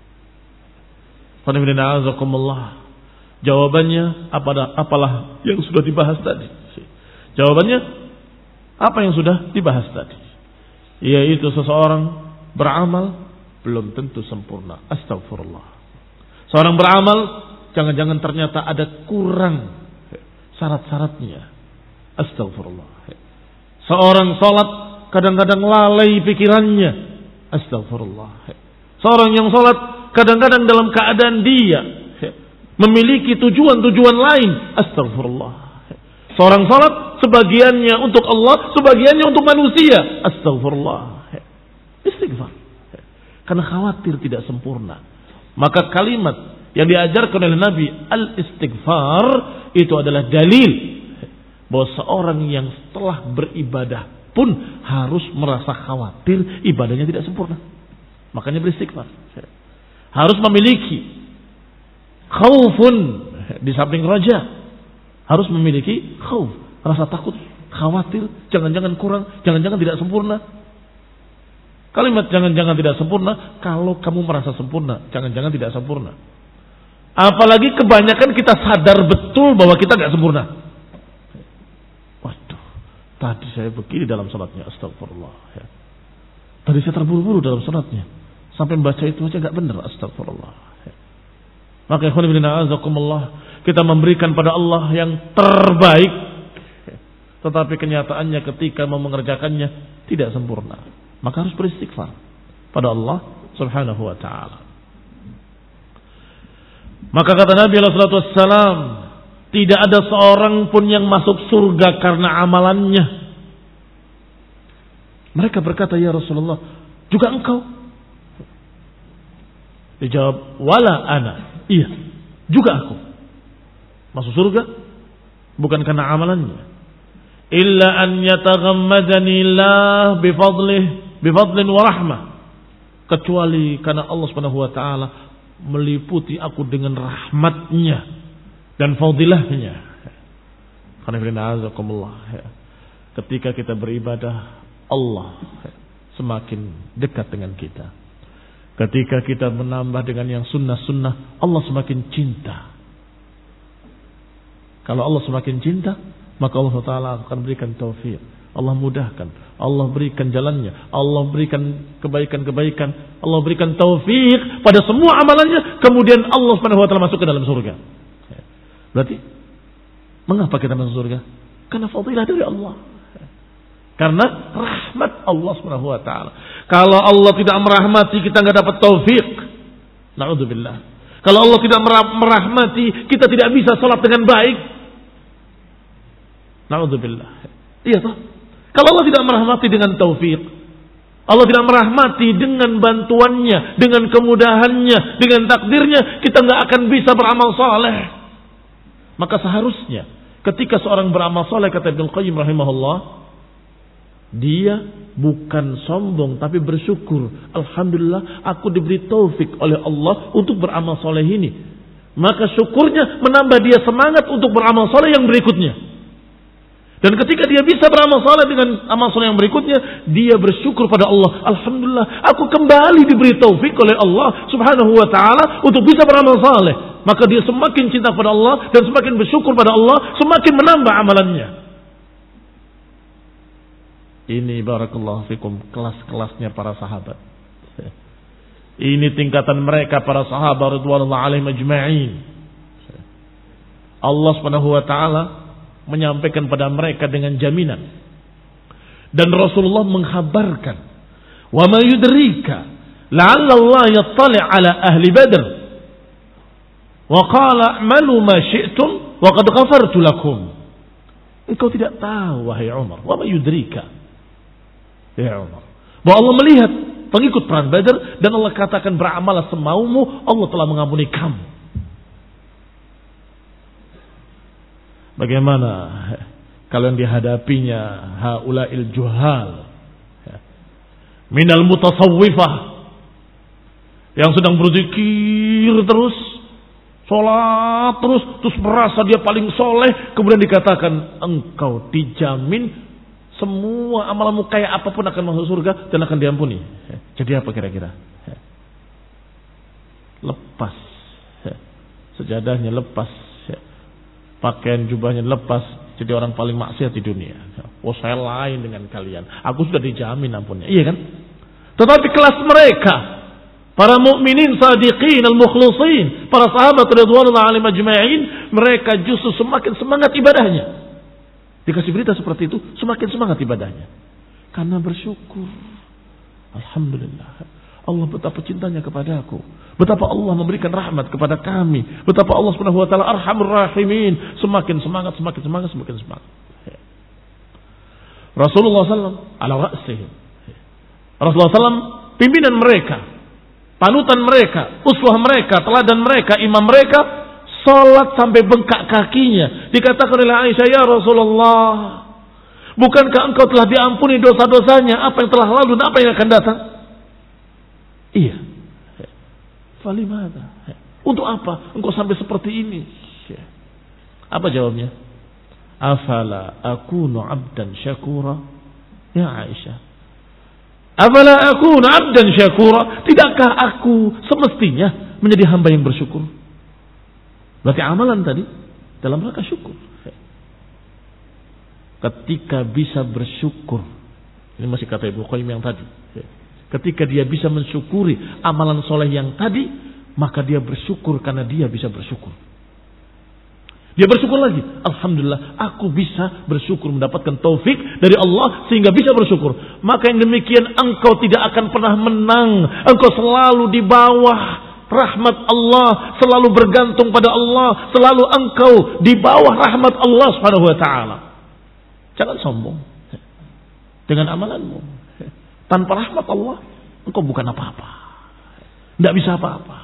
Jawabannya apalah, apalah yang sudah dibahas tadi. Jawabannya apa yang sudah dibahas tadi, yaitu seseorang beramal belum tentu sempurna. Astagfirullah. Seorang beramal jangan-jangan ternyata ada kurang syarat-syaratnya. Astagfirullah. Seorang sholat kadang-kadang lalai pikirannya. Astagfirullah. Seorang yang sholat kadang-kadang dalam keadaan dia memiliki tujuan-tujuan lain. Astagfirullah. Seorang sholat sebagiannya untuk Allah, sebagiannya untuk manusia. Astagfirullah. Istighfar. Karena khawatir tidak sempurna. Maka kalimat yang diajarkan oleh Nabi al-istighfar itu adalah dalil bahwa seorang yang setelah beribadah pun harus merasa khawatir ibadahnya tidak sempurna. Makanya beristighfar. Harus memiliki khaufun di samping raja. Harus memiliki khauf, rasa takut, khawatir, jangan-jangan kurang, jangan-jangan tidak sempurna. Kalimat jangan-jangan tidak sempurna, kalau kamu merasa sempurna, jangan-jangan tidak sempurna. Apalagi kebanyakan kita sadar betul bahwa kita gak sempurna. Waduh, tadi saya begini dalam salatnya, astagfirullah. Ya. Tadi saya terburu-buru dalam salatnya, sampai membaca itu aja gak benar, astagfirullah. Ya. Maka ikhwan fillah azakumullah, kita memberikan pada Allah yang terbaik, tetapi kenyataannya ketika mau mengerjakannya tidak sempurna. Maka harus beristighfar pada Allah subhanahu wa ta'ala. Maka kata Nabi sallallahu alaihi wasallam, tidak ada seorang pun yang masuk surga karena amalannya. Mereka berkata, ya Rasulullah, juga engkau? Dijawab, wala ana. Iya, juga aku. Masuk surga bukan karena amalannya. Illa an yataghammadani Allah bifadlih bifadlin wa rahmah. Kecuali karena Allah Subhanahu wa taala meliputi aku dengan rahmatnya dan fadilahnya. Ketika kita beribadah, Allah semakin dekat dengan kita. Ketika kita menambah dengan yang sunnah-sunnah, Allah semakin cinta. Kalau Allah semakin cinta, maka Allah Taala akan berikan taufik. Allah mudahkan, Allah berikan jalannya, Allah berikan kebaikan-kebaikan, Allah berikan taufik pada semua amalannya. Kemudian Allah Subhanahu wa taala masuk ke dalam surga. Berarti mengapa kita masuk surga? Karena fadilah dari Allah. Karena rahmat Allah Subhanahu wa taala. Kalau Allah tidak merahmati, kita enggak dapat taufik. Na'udzubillah. Kalau Allah tidak merahmati, kita tidak bisa salat dengan baik. Na'udzubillah. Iya toh? Kalau Allah tidak merahmati dengan taufik, Allah tidak merahmati dengan bantuannya, dengan kemudahannya, dengan takdirnya, kita enggak akan bisa beramal saleh. Maka seharusnya ketika seorang beramal saleh, kata Ibnu Qayyim rahimahullah, dia bukan sombong tapi bersyukur. Alhamdulillah aku diberi taufik oleh Allah untuk beramal saleh ini. Maka syukurnya menambah dia semangat untuk beramal saleh yang berikutnya. Dan ketika dia bisa beramal saleh dengan amal saleh yang berikutnya, dia bersyukur pada Allah. Alhamdulillah, aku kembali diberi taufik oleh Allah Subhanahu wa taala untuk bisa beramal saleh. Maka dia semakin cinta pada Allah dan semakin bersyukur pada Allah, semakin menambah amalannya. Ini barakallahu fikum kelas-kelasnya para sahabat. Ini tingkatan mereka para sahabat radhiyallahu alaihim ajma'in. Allah Subhanahu wa taala menyampaikan pada mereka dengan jaminan. Dan Rasulullah mengkhabarkan, "Wa ma yudrika la'alla Allah yattali' ala ahli Badr wa qala a'malu ma syi'tum wa qad ghafartu lakum." Engkau tidak tahu wahai Umar, wa ma yudrika ya Umar, bahwa Allah melihat pengikut perang Badar dan Allah katakan beramal semaumu, Allah telah mengampuni kamu. Bagaimana kalau yang dihadapinya haula'il juhal minal mutasawwifah yang sedang berzikir terus, sholat terus, terus merasa dia paling soleh, kemudian dikatakan engkau dijamin semua amalmu kayak apapun akan masuk surga dan akan diampuni. Jadi apa kira-kira? Lepas sejadahnya, lepas pakaian jubahnya, lepas jadi orang paling maksiat di dunia. Oh, saya lain dengan kalian. Aku sudah dijamin ampunnya. Iya kan? Tetapi kelas mereka, para mukminin sadiqin al-mukhlisin, para sahabat radhiyallahu alaihim ajma'in, mereka justru semakin semangat ibadahnya. Dikasih berita seperti itu, semakin semangat ibadahnya. Karena bersyukur. Alhamdulillah. Allah betapa cintanya kepadaku. Betapa Allah memberikan rahmat kepada kami. Betapa Allah Subhanahu wa taala Arhamur Rahimin. Semakin semangat, semakin semangat, semakin semangat. Rasulullah sallallahu alaihi wasallam ala ra'sihim. Rasulullah sallallahu alaihi wasallam pimpinan mereka, panutan mereka, uswah mereka, teladan mereka, imam mereka, salat sampai bengkak kakinya. Dikatakan oleh Aisyah, "Ya Rasulullah, bukankah engkau telah diampuni dosa-dosanya, apa yang telah lalu dan apa yang akan datang?" Iya. Falimada? Untuk apa engkau sampai seperti ini? Apa jawabnya? Afala akunu abdan syakura? Ya Aisyah, afala akunu abdan syakura? Tidakkah aku semestinya menjadi hamba yang bersyukur? Berarti amalan tadi dalam rangka syukur. Ketika bisa bersyukur, ini masih kata Ibnu Qayyim yang tadi, ketika dia bisa mensyukuri amalan soleh yang tadi, maka dia bersyukur karena dia bisa bersyukur. Dia bersyukur lagi. Alhamdulillah, aku bisa bersyukur mendapatkan taufik dari Allah sehingga bisa bersyukur. Maka yang demikian engkau tidak akan pernah menang. Engkau selalu di bawah rahmat Allah, selalu bergantung pada Allah, selalu engkau di bawah rahmat Allah Subhanahu wa taala. Jangan sombong dengan amalanmu. Tanpa rahmat Allah, engkau bukan apa-apa. Tidak bisa apa-apa.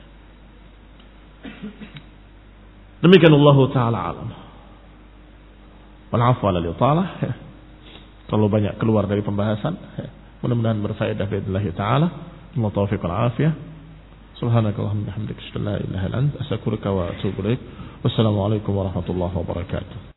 Demikian Allah Ta'ala alam. Wal'afu ala li'talah. Kalau banyak keluar dari pembahasan, mudah-mudahan berfaedah bi'idnillahi ta'ala. Allah taufiq wal-afiyah. Subhanakallahumma bihamdika asyhadu an la ilaha illa anta astaghfiruka wa atubu ilaik. Wassalamualaikum warahmatullahi wabarakatuh.